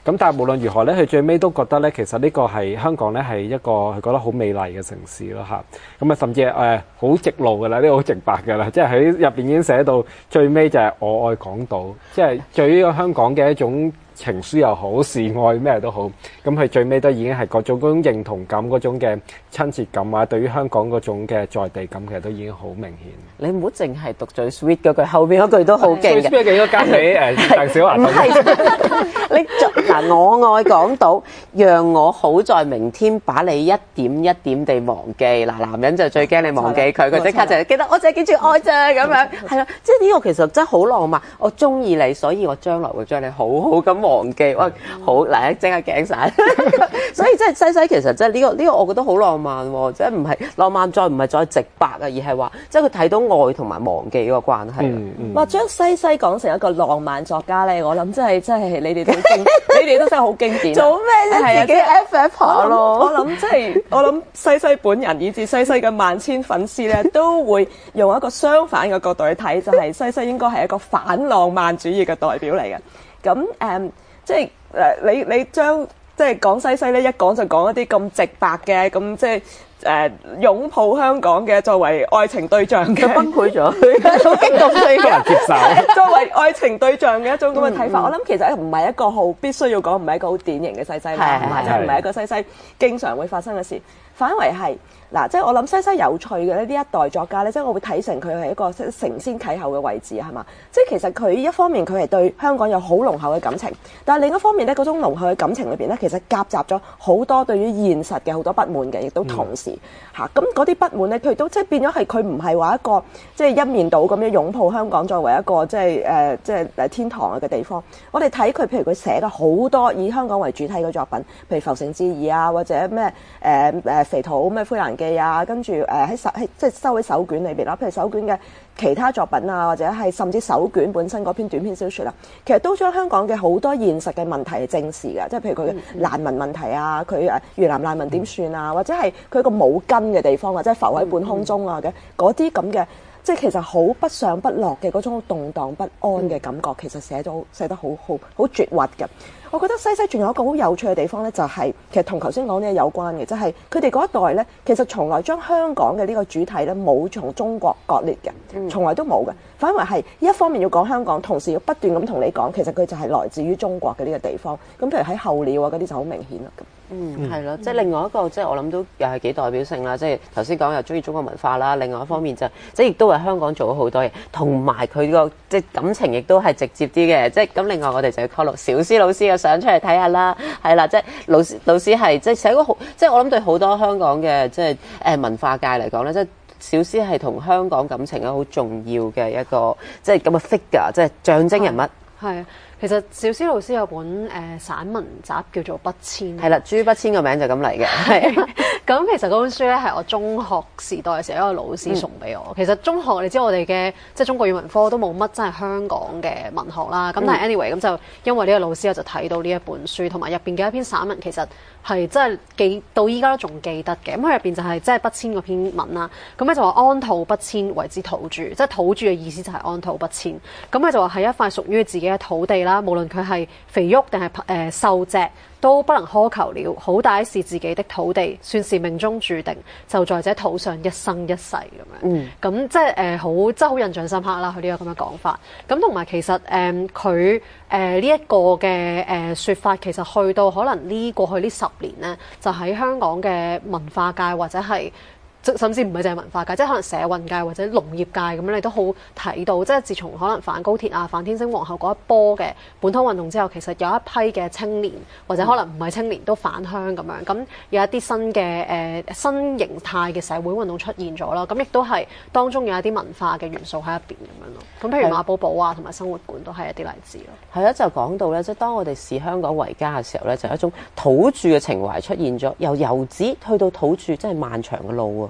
咁但係無論如何咧，佢最尾都覺得咧，其實呢個係香港咧係一個佢覺得好美麗嘅城市咯嚇。咁啊，甚至係誒好直路㗎啦，呢個好直白㗎啦，即係喺入邊已經寫到最尾就係我愛港島，即係對於香港嘅一種情書又好，示愛咩都好，咁佢最尾都已經係嗰種嗰種認同感、嗰種嘅親切感啊，對於香港嗰種嘅在地感，其實都已經好明顯。 你唔好淨係讀最 sweet 嗰句，後邊嗰句都好勁嘅。 最 sweet 嘅應該交俾誒鄧小華。 唔係，你嗱我愛港島，讓我好在明天把你一點一點地忘記。嗱，男人就最驚你忘記佢，佢即刻就記得我淨係記住愛啫咁樣。係啦，即係呢個其實真係好浪漫。我中意你，所以我將來會將你好好咁忘記。哇，好嗱，即刻頸晒。所以即係西西其實即係呢個呢個，我覺得好浪漫喎。即係唔係浪漫再唔係再直白啊，而係話即係佢睇到愛同埋忘記嗰個關係。 嗯嗯。 話將西西講成一個浪漫作家咧，我諗真係真係你哋都經，你哋都真係好經典。 做咩啫？自己 F F 下咯。 我諗即係我諗西西本人以至西西嘅萬千粉絲咧，都會用一個相反嘅角度去睇，就係西西應該係一個反浪漫主義嘅代表嚟嘅。咁誒、嗯，即係誒你你將即係講西西咧，一講就講一啲咁直白嘅，咁即係誒、呃、擁抱香港嘅作為愛情對象嘅， 崩潰咗，好激動佢嘅接受。 作為愛情對象嘅一種咁嘅睇法，嗯嗯、我諗其實唔係一個好必須要講，唔係一個好典型嘅西西啦，同埋即係唔係一個西西經常會發生嘅事，反為係。嗱，即係我諗西西有趣嘅咧，呢一代作家咧，即係我會睇成佢係一個承先啟後嘅位置，係嘛？即係其實佢一方面佢係對香港有好濃厚嘅感情，但係另一方面咧，嗰種濃厚嘅感情裏邊咧，其實夾雜咗好多對於現實嘅好多不滿嘅，亦都同時嚇。咁嗰啲不滿咧，佢都即係變咗係佢唔係話一個即係一面倒咁樣擁抱香港作為一個即係誒、呃、即係誒天堂嘅地方。我哋睇佢，譬如佢寫嘅好多以香港為主題嘅作品，譬如《浮城誌異》啊，或者咩誒誒肥土咩灰蘭記啊，跟住誒喺手喺即係收喺手卷裏邊啦，譬如手卷嘅其他作品啊，或者係甚至手卷本身嗰篇短篇小説啦，其實都將香港嘅好多現實嘅問題係正視嘅，即係譬如佢嘅難民問題啊，佢誒越南難民點算啊，或者係佢一個冇根嘅地方啊，即係浮喺半空中啊嘅嗰啲咁嘅。即係其實好不上不落嘅嗰種動盪不安嘅感覺，其實寫咗寫得好好好絕核嘅。我覺得西西仲有一個好有趣嘅地方咧，就係、是、其實同頭先講呢有關嘅，就係佢哋嗰一代咧，其實從來將香港嘅呢個主題咧冇從中國割裂嘅，從來都冇嘅。反為係一方面要講香港，同時要不斷咁同你講，其實佢就係來自於中國嘅呢個地方。咁譬如喺候鳥啊嗰啲就好明顯啦。 嗯，係咯，即係另外一個，即係我諗都又係幾代表性啦。即係頭先講又中意中國文化啦，另外一方面就即係亦都為香港做咗好多嘢，同埋佢個即係感情亦都係直接啲嘅。即係咁，另外我哋就要 call 落小思老師嘅相出嚟睇下啦。係啦，即係老師老師係即係寫過好，即係我諗對好多香港嘅即係誒文化界嚟講咧，即係小思係同香港感情咧好重要嘅一個即係咁嘅 figure，即係象徵人物。 係。其實小思老師有本誒、呃、散文集叫做《不遷》， 係啦，朱不遷個名就咁嚟嘅。係咁其實嗰本書咧係我中學時代嘅時候一個老師送俾我。嗯、其實中學你知我哋嘅即係中國語文科都冇乜真係香港嘅文學啦。咁但係 anyway 咁就因為呢個老師我就睇到呢一本書，同埋入邊嘅一篇散文其實係真係記到依家都仲記得嘅。咁佢入邊就係即係不遷嗰篇文啦。咁咧就話安土不遷為之土著，即係土著嘅意思就係安土不遷。咁佢就話係一塊屬於自己嘅土地啦。無論佢係肥沃定係誒瘦隻，都不能苛求了。好歹是自己的土地，算是命中注定，就在這土上一生一世咁樣。嗯，咁即係誒好，即係好印象深刻啦。佢呢個咁嘅講法。咁同埋其實誒佢誒呢一個嘅誒説法，其實去到可能呢過去呢十年咧，就喺香港嘅文化界或者係。甚至唔係淨係文化界，即係可能社運界或者農業界咁樣，你都好睇到。即係自從可能反高鐵啊、反天星皇后嗰一波嘅本土運動之後，其實有一批嘅青年或者可能唔係青年都返鄉咁樣。咁有一啲新嘅誒、呃、新形態嘅社會運動出現咗啦。咁亦都係當中有一啲文化嘅元素喺入邊咁樣咯。咁譬如馬寶寶啊，同埋生活館都係一啲例子咯。 係啊，就講到咧，即係當我哋視香港為家嘅時候咧，就有一種土著嘅情懷出現咗。由遊子去到土著，真係漫長嘅路啊！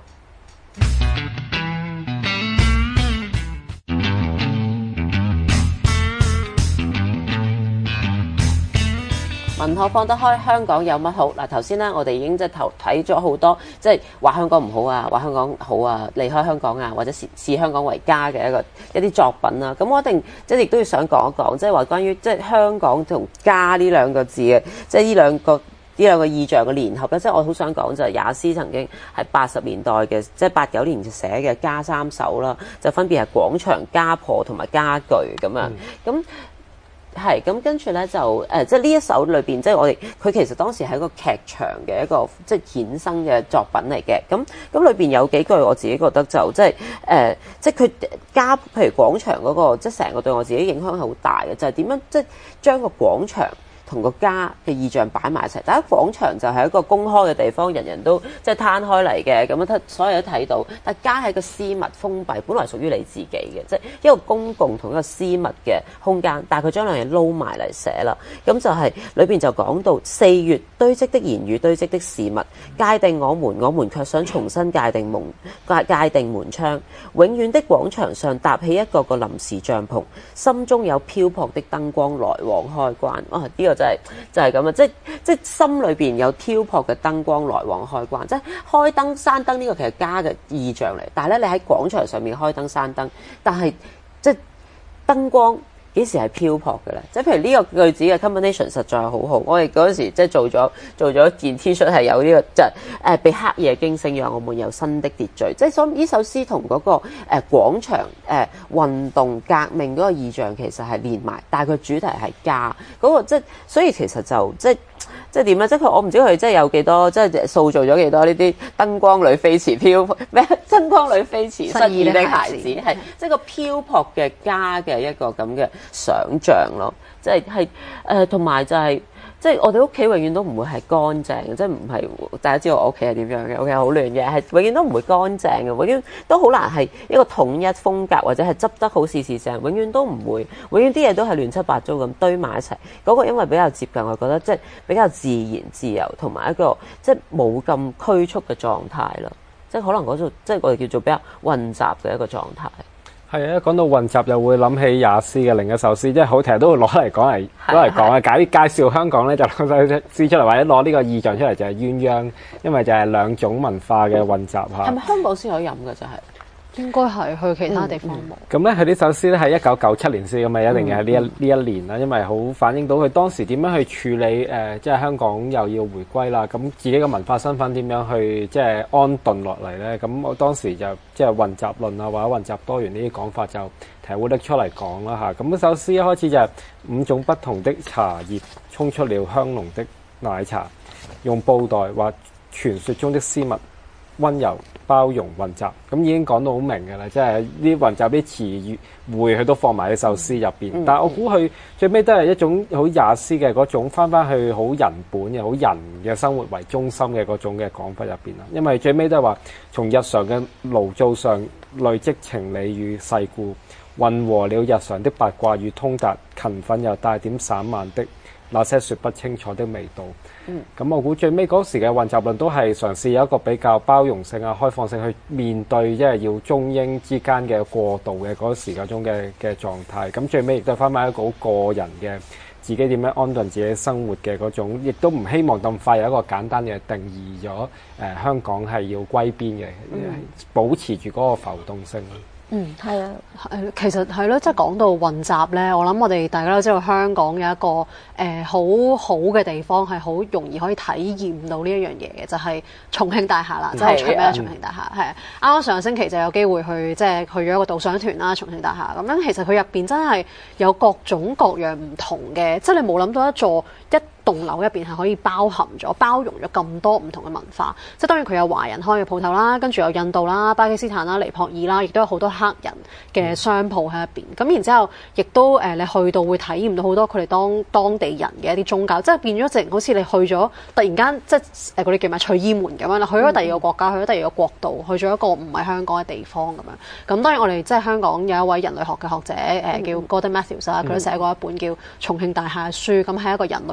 文學放得開，香港有乜好？嗱，頭先咧我哋已經即係頭睇咗好多，即係話香港唔好啊，話香港好啊，離開香港啊，或者視視香港為家嘅一個一啲作品啦。咁我一定即係亦都要想講一講，即係話關於即係香港同家呢兩個字嘅，即係呢兩個呢兩個意象嘅聯合咧。即係我好想講就係也斯曾經係八十年代嘅，即係八九年寫嘅家三首啦，就分別係廣場、家破同埋家具咁樣咁。嗯係咁，跟住咧就誒、呃，即係呢一首裏邊，即係我哋佢其實當時係一個劇場嘅一個即係衍生嘅作品嚟嘅。咁咁裏邊有幾句我自己覺得就即係誒、呃，即係佢加譬如廣場嗰、那個，即係成個對我自己影響係好大嘅，就係、是、點樣即係將個廣場同個家嘅意象擺埋一齊。第一，廣場就係一個公開嘅地方，人人都即係攤開嚟嘅，咁樣所有都睇到。但家係一個私密封閉，本來屬於你自己嘅，即係一個公共同一個私密嘅空間。但係佢將兩樣嘢撈埋嚟寫啦。咁就係裏邊就講到四月堆積的言語，堆積的事物，界定我們，我們卻想重新界定門界界定門窗。永遠的廣場上搭起一個個臨時帳篷，心中有漂泊的燈光來往開關。啊，呢個就係就係咁啊！即係即係心裏邊有挑泊嘅燈光來往開關，即係開燈閂燈呢個其實家嘅意象嚟。但係咧，你喺廣場上面開燈閂燈，但係即係燈光幾時係漂泊嘅咧？即係譬如呢個句子嘅 combination 實在係好好。我哋嗰陣時即係做咗做咗件 T 恤係有呢、這個就係、是、誒、呃、被黑夜驚醒，讓我們有新的秩序。即係所以呢首詩同嗰、那個誒、呃、廣場誒、呃、運動革命嗰個意象其實係連埋，但係佢主題係家嗰、那個即係，所以其實就即係。即係點咧？即係佢，我唔知佢即係有幾多，即係塑造咗幾多呢啲燈光裏飛馳飄咩？燈光裏飛馳失意的孩子，係即係個漂泊嘅家嘅一個咁嘅想像咯。即係係誒，同、呃、埋就係、是。即係我哋屋企永遠都唔會係乾淨嘅，即係唔係大家知道我屋企係點樣嘅？屋企好亂嘅，係永遠都唔會乾淨嘅，永遠都好難係一個統一風格或者係執得好事事正，永遠都唔會，永遠啲嘢都係亂七八糟咁堆埋一齊。嗰、那個因為比較接近，我覺得即係比較自然自由同埋一個即係冇咁拘束嘅狀態咯。即係可能嗰種即係我哋叫做比較混雜嘅一個狀態。 係啊，一講到混雜又會諗起也斯嘅另一首詩，即係好成日都會攞嚟講嚟攞嚟講啊，介介紹香港咧就攞首詩出嚟，或者攞呢個意象出嚟就係鴛鴦，因為就係兩種文化嘅混雜嚇。 係咪香港先可以飲嘅就係？ 應該係去其他地方冇。 咁咧，佢呢首詩咧係一九九七年詩，咁啊一定係呢一呢、嗯、一年啦，因為好反映到佢當時點樣去處理誒、呃，即係香港又要回歸啦，咁自己嘅文化身份點樣去即係安頓落嚟咧？咁我當時就即係混雜論啊，或者混雜多元呢啲講法就提會拎出嚟講啦嚇。咁嗰首詩一開始就係五種不同的茶葉沖出了香濃的奶茶，用布袋或傳說中的絲襪。溫柔、包容、混雜，咁已經講到好明嘅啦，即係啲混雜啲詞語彙，佢都放埋喺首詩入邊。嗯、但係我估佢最尾都係一種好也斯嘅嗰種翻翻去好人本嘅、好人嘅生活為中心嘅嗰種嘅講法入邊啦。因為最尾都係話從日常嘅勞造上累積情理與世故，混和了日常的八卦與通達，勤奮又帶點散漫的那些說不清楚的味道。咁、嗯、我估最尾嗰時嘅混雜論都係嘗試有一個比較包容性啊、開放性去面對，即係要中英之間嘅過渡嘅嗰時嗰種嘅嘅狀態。咁最尾亦都翻返一個好個人嘅自己點樣安頓自己生活嘅嗰種，亦都唔希望咁快有一個簡單嘅定義咗誒、呃、香港係要歸邊嘅，嗯、保持住嗰個浮動性。 嗯，係啊，係其實係咯，即係講到混雜咧，我諗我哋大家都知道香港有一個誒、呃、好好嘅地方，係好容易可以體驗到呢一樣嘢嘅，就係、是、重慶大廈啦，即係出名嘅重慶大廈。係啊，啱啱上個星期就有機會去，即係去咗一個導賞團啦，重慶大廈咁樣。其實佢入邊真係有各種各樣唔同嘅，即係你冇諗到一座一棟樓入邊係可以包含咗、包容咗咁多唔同嘅文化。即係當然佢有華人開嘅鋪頭啦，跟住有印度啦、巴基斯坦啦、尼泊爾啦，亦都有好多黑人嘅商鋪喺入邊。咁然之後，亦都誒、呃、你去到會體驗到好多佢哋當當地人嘅一啲宗教，即係變咗直好似你去咗突然間即係誒嗰啲叫咩隨意門咁樣啦，去咗第二個國家，去咗第二個國度，去咗一個唔係香港嘅地方咁樣。咁當然我哋即係香港有一位人類學嘅學者誒、呃、叫 Gordon Matthews 啊，佢都寫過一本叫《重慶大廈》書，咁係一個人類學嘅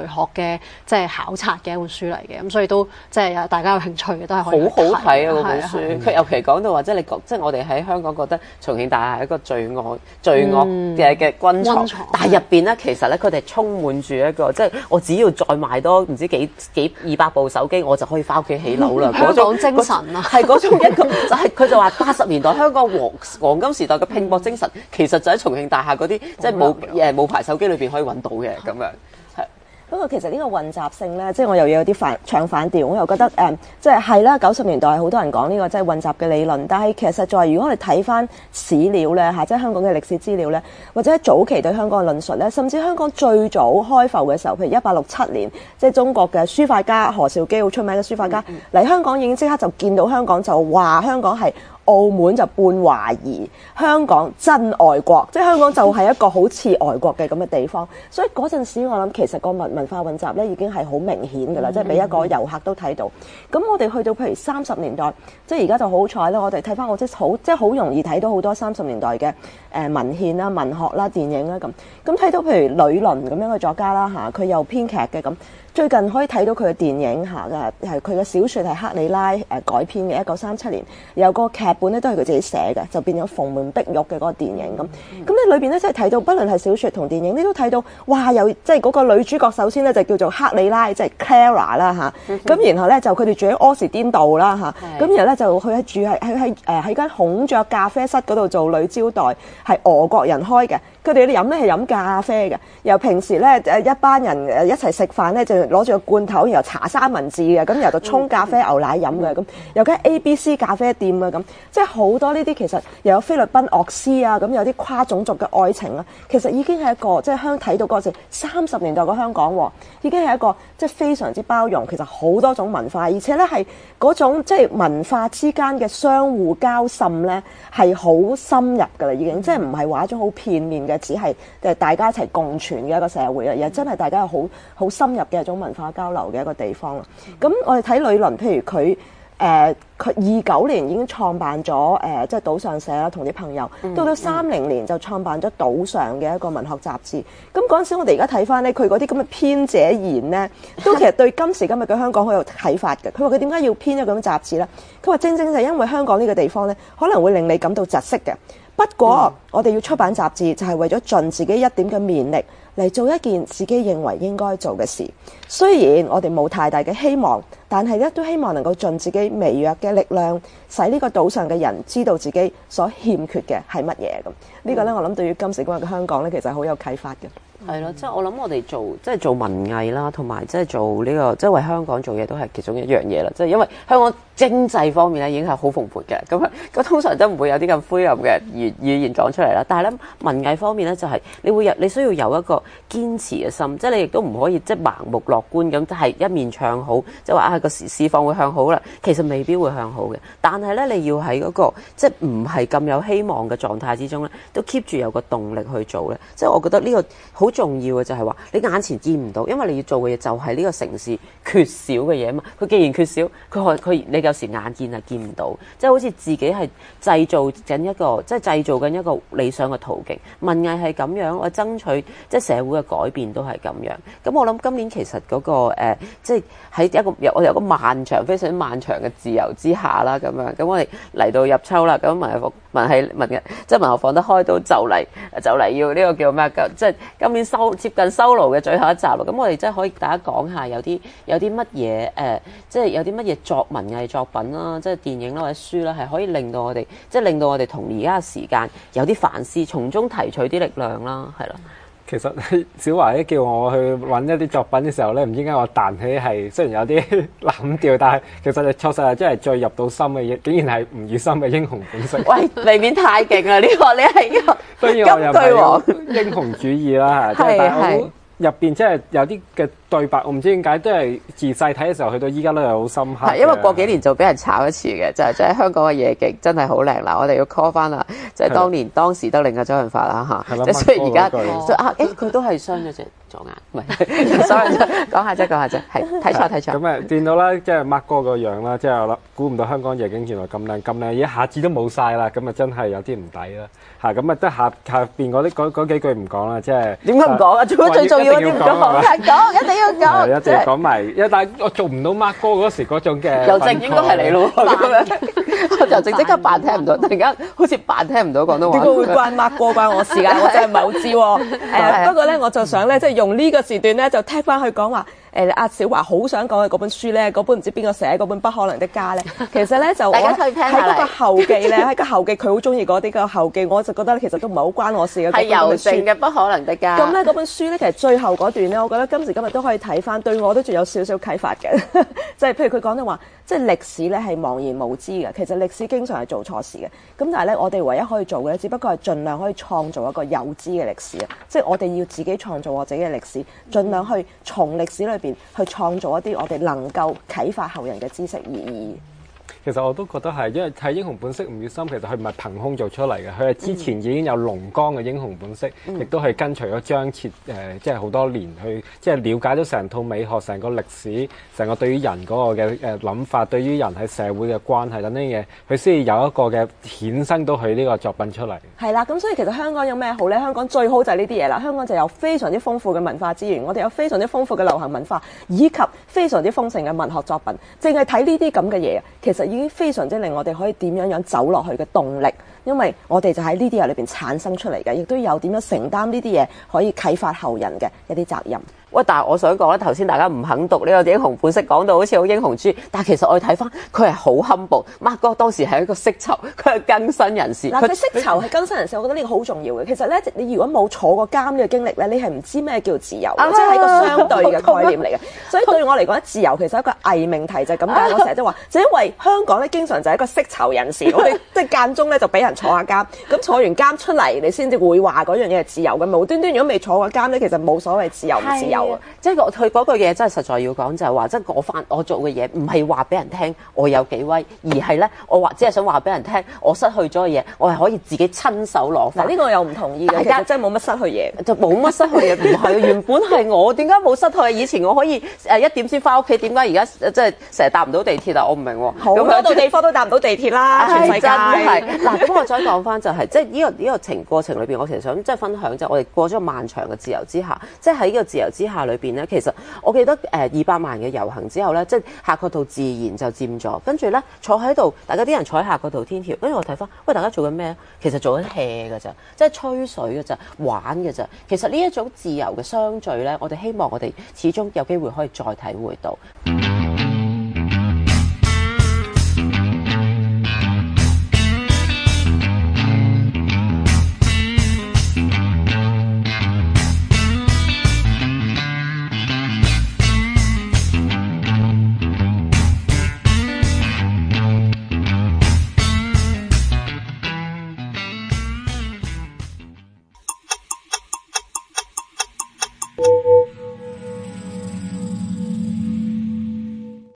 嘅即係考察嘅一本書嚟嘅，咁所以都即係大家有興趣嘅都係可以好好睇啊！嗰本係書，佢尤其講到話，即係你覺，即係我哋喺香港覺得重慶大廈係一個罪惡、罪惡嘅嘅軍廠， 軍廠但係入邊咧，其實咧佢哋充滿住一個，即係我只要再賣多唔知幾幾二百部手機，我就可以翻屋企起樓啦。 香港精神啊， 係嗰種一個就係佢就話八十年代香港黃黃金時代嘅拼搏精神，其實就喺重慶大廈嗰啲即係冇誒冇牌手機裏邊可以揾到嘅咁樣。 不過其實呢個混雜性咧，即係我又要有啲反唱反調，我又覺得誒、嗯，即係係啦，九十年代好多人講呢個即係混雜嘅理論，但係其實實在如果我哋睇翻史料咧嚇，即係香港嘅歷史資料咧，或者早期對香港嘅論述咧，甚至香港最早開埠嘅時候，譬如一八六七年，即係中國嘅書法家何紹基好出名嘅書法家嚟、嗯、香港已經即刻就見到香港就話香港係。澳門就半華夷，香港真外國，即係香港就係一個好似外國嘅咁嘅地方。所以嗰陣時我諗其實個文文化混雜咧已經係好明顯㗎啦，即係俾一個遊客都睇到。咁我哋去到譬如三十年代，即係而家就好彩啦，我哋睇翻我即係好即係好容易睇到好多三十年代嘅誒文獻啦、文學啦、電影啦咁。咁睇到譬如呂倫咁樣嘅作家啦嚇，佢又編劇嘅咁。最近可以睇到佢嘅電影嚇嘅，係佢嘅小説係克里拉誒改編嘅，一九三七年有個劇本咧都係佢自己寫嘅，就變咗鳳鳴碧玉嘅嗰個電影咁。咁你裏邊咧即係睇到，不論係小説同電影，你都睇到哇！有即係嗰個女主角首先咧就叫做克里拉，即係 Clara 啦嚇。咁然後咧就佢哋住喺柯士甸道啦嚇。咁然後咧就佢喺住喺喺喺誒喺間孔雀咖啡室嗰度做女招待，係俄國人開嘅。佢哋飲咧係飲咖啡嘅，由平時咧誒一班人誒一齊食飯咧就攞住個罐頭，然後查三文治嘅，咁然後就沖咖啡牛奶飲嘅，咁有間 A B C 咖啡店啊，咁即係好多呢啲其實又有菲律賓樂師啊，咁有啲跨種族嘅愛情啦，其實已經係一個即係香睇到嗰陣三十年代嘅香港喎，已經係一個即係非常之包容，其實好多種文化，而且咧係嗰種即係文化之間嘅相互交滲咧係好深入㗎啦，已經即係唔係話一種好片面嘅。只係誒大家一齊共存嘅一個社會啊，而係真係大家有好好深入嘅一種文化交流嘅一個地方啦。咁我哋睇呂倫，譬如佢誒佢二九年已經創辦咗誒、呃、即係島上社啦，同啲朋友，到到三零年就創辦咗島上嘅一個文學雜誌。咁嗰陣時我哋而家睇翻咧，佢嗰啲咁嘅編者言咧，都其實對今時今日嘅香港好有啟發嘅。佢話佢點解要編一個咁嘅雜誌咧？佢話正正就係因為香港呢個地方咧，可能會令你感到窒息嘅。不過，我哋要出版雜誌，就係為咗盡自己一點嘅綿力嚟做一件自己認為應該做嘅事。雖然我哋冇太大嘅希望，但係咧都希望能夠盡自己微弱嘅力量，使呢個島上嘅人知道自己所欠缺嘅係乜嘢咁。呢個咧，我諗對於今時今日嘅香港咧，其實好有啟發嘅。 係咯，即係我諗我哋做即係做文藝啦，同埋即係做呢個即係為香港做嘢都係其中一樣嘢啦。即係因為香港經濟方面咧已經係好蓬勃嘅，咁啊咁通常都唔會有啲咁灰暗嘅語語言講出嚟啦。但係咧文藝方面咧就係你會有你需要有一個堅持嘅心，即係你亦都唔可以即係盲目樂觀咁，即係一面唱好，即係話啊個市市況會向好啦，其實未必會向好嘅。但係咧你要喺嗰個即係唔係咁有希望嘅狀態之中咧，都 keep 住有個動力去做咧。即係我覺得呢個好重要嘅就係話，你眼前見唔到，因為你要做嘅嘢就係呢個城市缺少嘅嘢啊嘛。佢既然缺少，佢可佢你有時眼見係見唔到，即係好似自己係製造緊一個，即係製造緊一個理想嘅途徑。文藝係咁樣，我爭取即係社會嘅改變都係咁樣。咁我諗今年其實嗰個誒，即係喺一個有我哋有個漫長非常之漫長嘅自由之下啦，咁樣咁我哋嚟到入秋啦，咁文藝復文藝文嘅即係文學放得開都就嚟就嚟要呢個叫咩嘅，即係今年收接近收爐嘅最後一集咯。咁我哋真係可以大家講下有啲有啲乜嘢誒，即係有啲乜嘢作文藝作品啦，即係電影啦或者書啦，係可以令到我哋即係令到我哋同而家嘅時間有啲反思，從中提取啲力量啦，係啦。 其實小華咧叫我去揾一啲作品嘅時候咧，唔知點解我彈起係雖然有啲冷調，但係其實你確實係真係最入到心嘅嘢，竟然係吳宇森嘅《英雄本色》。 喂，未免太勁啦！呢、呢個你係一個雖然我又唔係英雄主義啦嚇，即係但係我入邊即係有啲嘅對白，我唔知點解都係自細睇嘅時候，去到依家都係好深刻。係因為過幾年就俾人炒一次嘅，就係就喺香港嘅夜景真係好靚啦！我哋要 call 翻啦，即係當年當時得令嘅周潤發啦嚇，即係雖然而家就啊誒佢都係傷咗隻左眼，唔係，sorry，講下啫講下啫，係睇錯睇錯。 咁誒見到啦，即係 Mark 哥個樣啦，即係我諗估唔到香港夜景原來咁靚咁靚，一下子都冇晒啦，咁啊真係有啲唔抵啦嚇。咁啊得下下邊嗰啲嗰嗰幾句唔講啦，即係點解唔講啊？做咗最重要要我點講？講一定要講， 係一定要講埋，因為但係我做唔到 Mark 哥嗰時嗰種嘅。 郵政應該係你咯，咁樣郵政即刻扮聽唔到，突然間好似扮聽唔到廣東話。 點解會關 Mark 哥關我事㗎？我真係唔係好知喎。誒不過咧，我就想咧，即係用呢個時段咧，就踢翻去講話。誒阿小華好想講嘅嗰本書咧，嗰本唔知邊個寫嗰本《不可能的家》咧，其實咧就我喺嗰個後記咧，喺個後記佢好中意嗰啲個後記，我就覺得其實都唔係好關我事嘅。 係郵政嘅《不可能的家》。 咁咧嗰本書咧，其實最後嗰段咧，我覺得今時今日都可以睇翻，對我都仲有少少啟發嘅。即係譬如佢講到話，即係歷史咧係茫然無知嘅，其實歷史經常係做錯事嘅。咁但係咧，我哋唯一可以做嘅咧，只不過係盡量可以創造一個有知嘅歷史啊！即係我哋要自己創造我自己嘅歷史，盡量去從歷史裏邊去創造一啲我哋能夠啟發後人嘅知識而已。 其實我都覺得係，因為睇《英雄本色》，吳宇森其實佢唔係憑空做出嚟嘅，佢係之前已經有龍剛嘅《英雄本色》，亦、嗯、都係跟隨咗張徹誒，即係好多年去，即係了解咗成套美學、成個歷史、成個對於人嗰個嘅誒諗法，對於人喺社會嘅關係等等嘢，佢先至有一個嘅衍生到佢呢個作品出嚟。 係啦，咁所以其實香港有咩好咧？香港最好就係呢啲嘢啦。香港就有非常之豐富嘅文化資源，我哋有非常之豐富嘅流行文化，以及非常之豐盛嘅文學作品。淨係睇呢啲咁嘅嘢，其實已經非常之令我哋可以點樣樣走落去嘅動力，因為我哋就喺呢啲嘢裏邊產生出嚟嘅，亦都有點樣承擔呢啲嘢可以啟發後人嘅一啲責任。 喂，但係我想講咧，頭先大家唔肯讀呢個英雄本色，講到好似好英雄豬，但係其實我哋睇翻佢係好 humble。Mark 哥當時係一個釋囚，佢係更生人士。 嗱，佢釋囚係更生人士，我覺得呢個好重要嘅。其實咧，你如果冇坐過監呢個經歷咧，你係唔知咩叫自由，啊、即係一個相對嘅概念嚟嘅。所以對我嚟講，自由其實係一個偽命題，就係咁解。我成日都話，就因為香港咧經常就係一個釋囚人士，我哋即係間中咧就俾人坐下監，咁坐完監出嚟，你先至會話嗰樣嘢係自由嘅。無端端如果未坐過監咧，其實冇所謂自由唔自由啊。 即係佢嗰句嘢真係實在要講，就係話，即係我翻我做嘅嘢唔係話俾人聽我有幾威，而係咧我話只係想話俾人聽我失去咗嘅嘢，我係可以自己親手攞翻。 呢個我又唔同意嘅，其實真係冇乜失去嘢， 就冇乜失去嘢。唔係原本係我點解冇失去？以前我可以誒一點先翻屋企，點解而家即係成日搭唔到地鐵啊？我唔明喎。 好多度地方都搭唔到地鐵啦，全世界。 係嗱，咁我再講翻就係、是，即係呢個呢、這個情過程裏邊，我其實想即係分享就係我哋過咗漫長嘅自由之下，即係喺呢個自由之下裏邊咧，其實我記得誒二百萬嘅遊行之後咧，即係夏慤道自然就佔咗，跟住咧坐喺度，大家啲人坐喺夏慤道天橋，跟住我睇翻，喂，大家做緊咩？其實做緊 hea 㗎咋，即係吹水㗎咋，玩㗎咋。其實呢一種自由嘅相聚咧，我哋希望我哋始終有機會可以再體會到。 you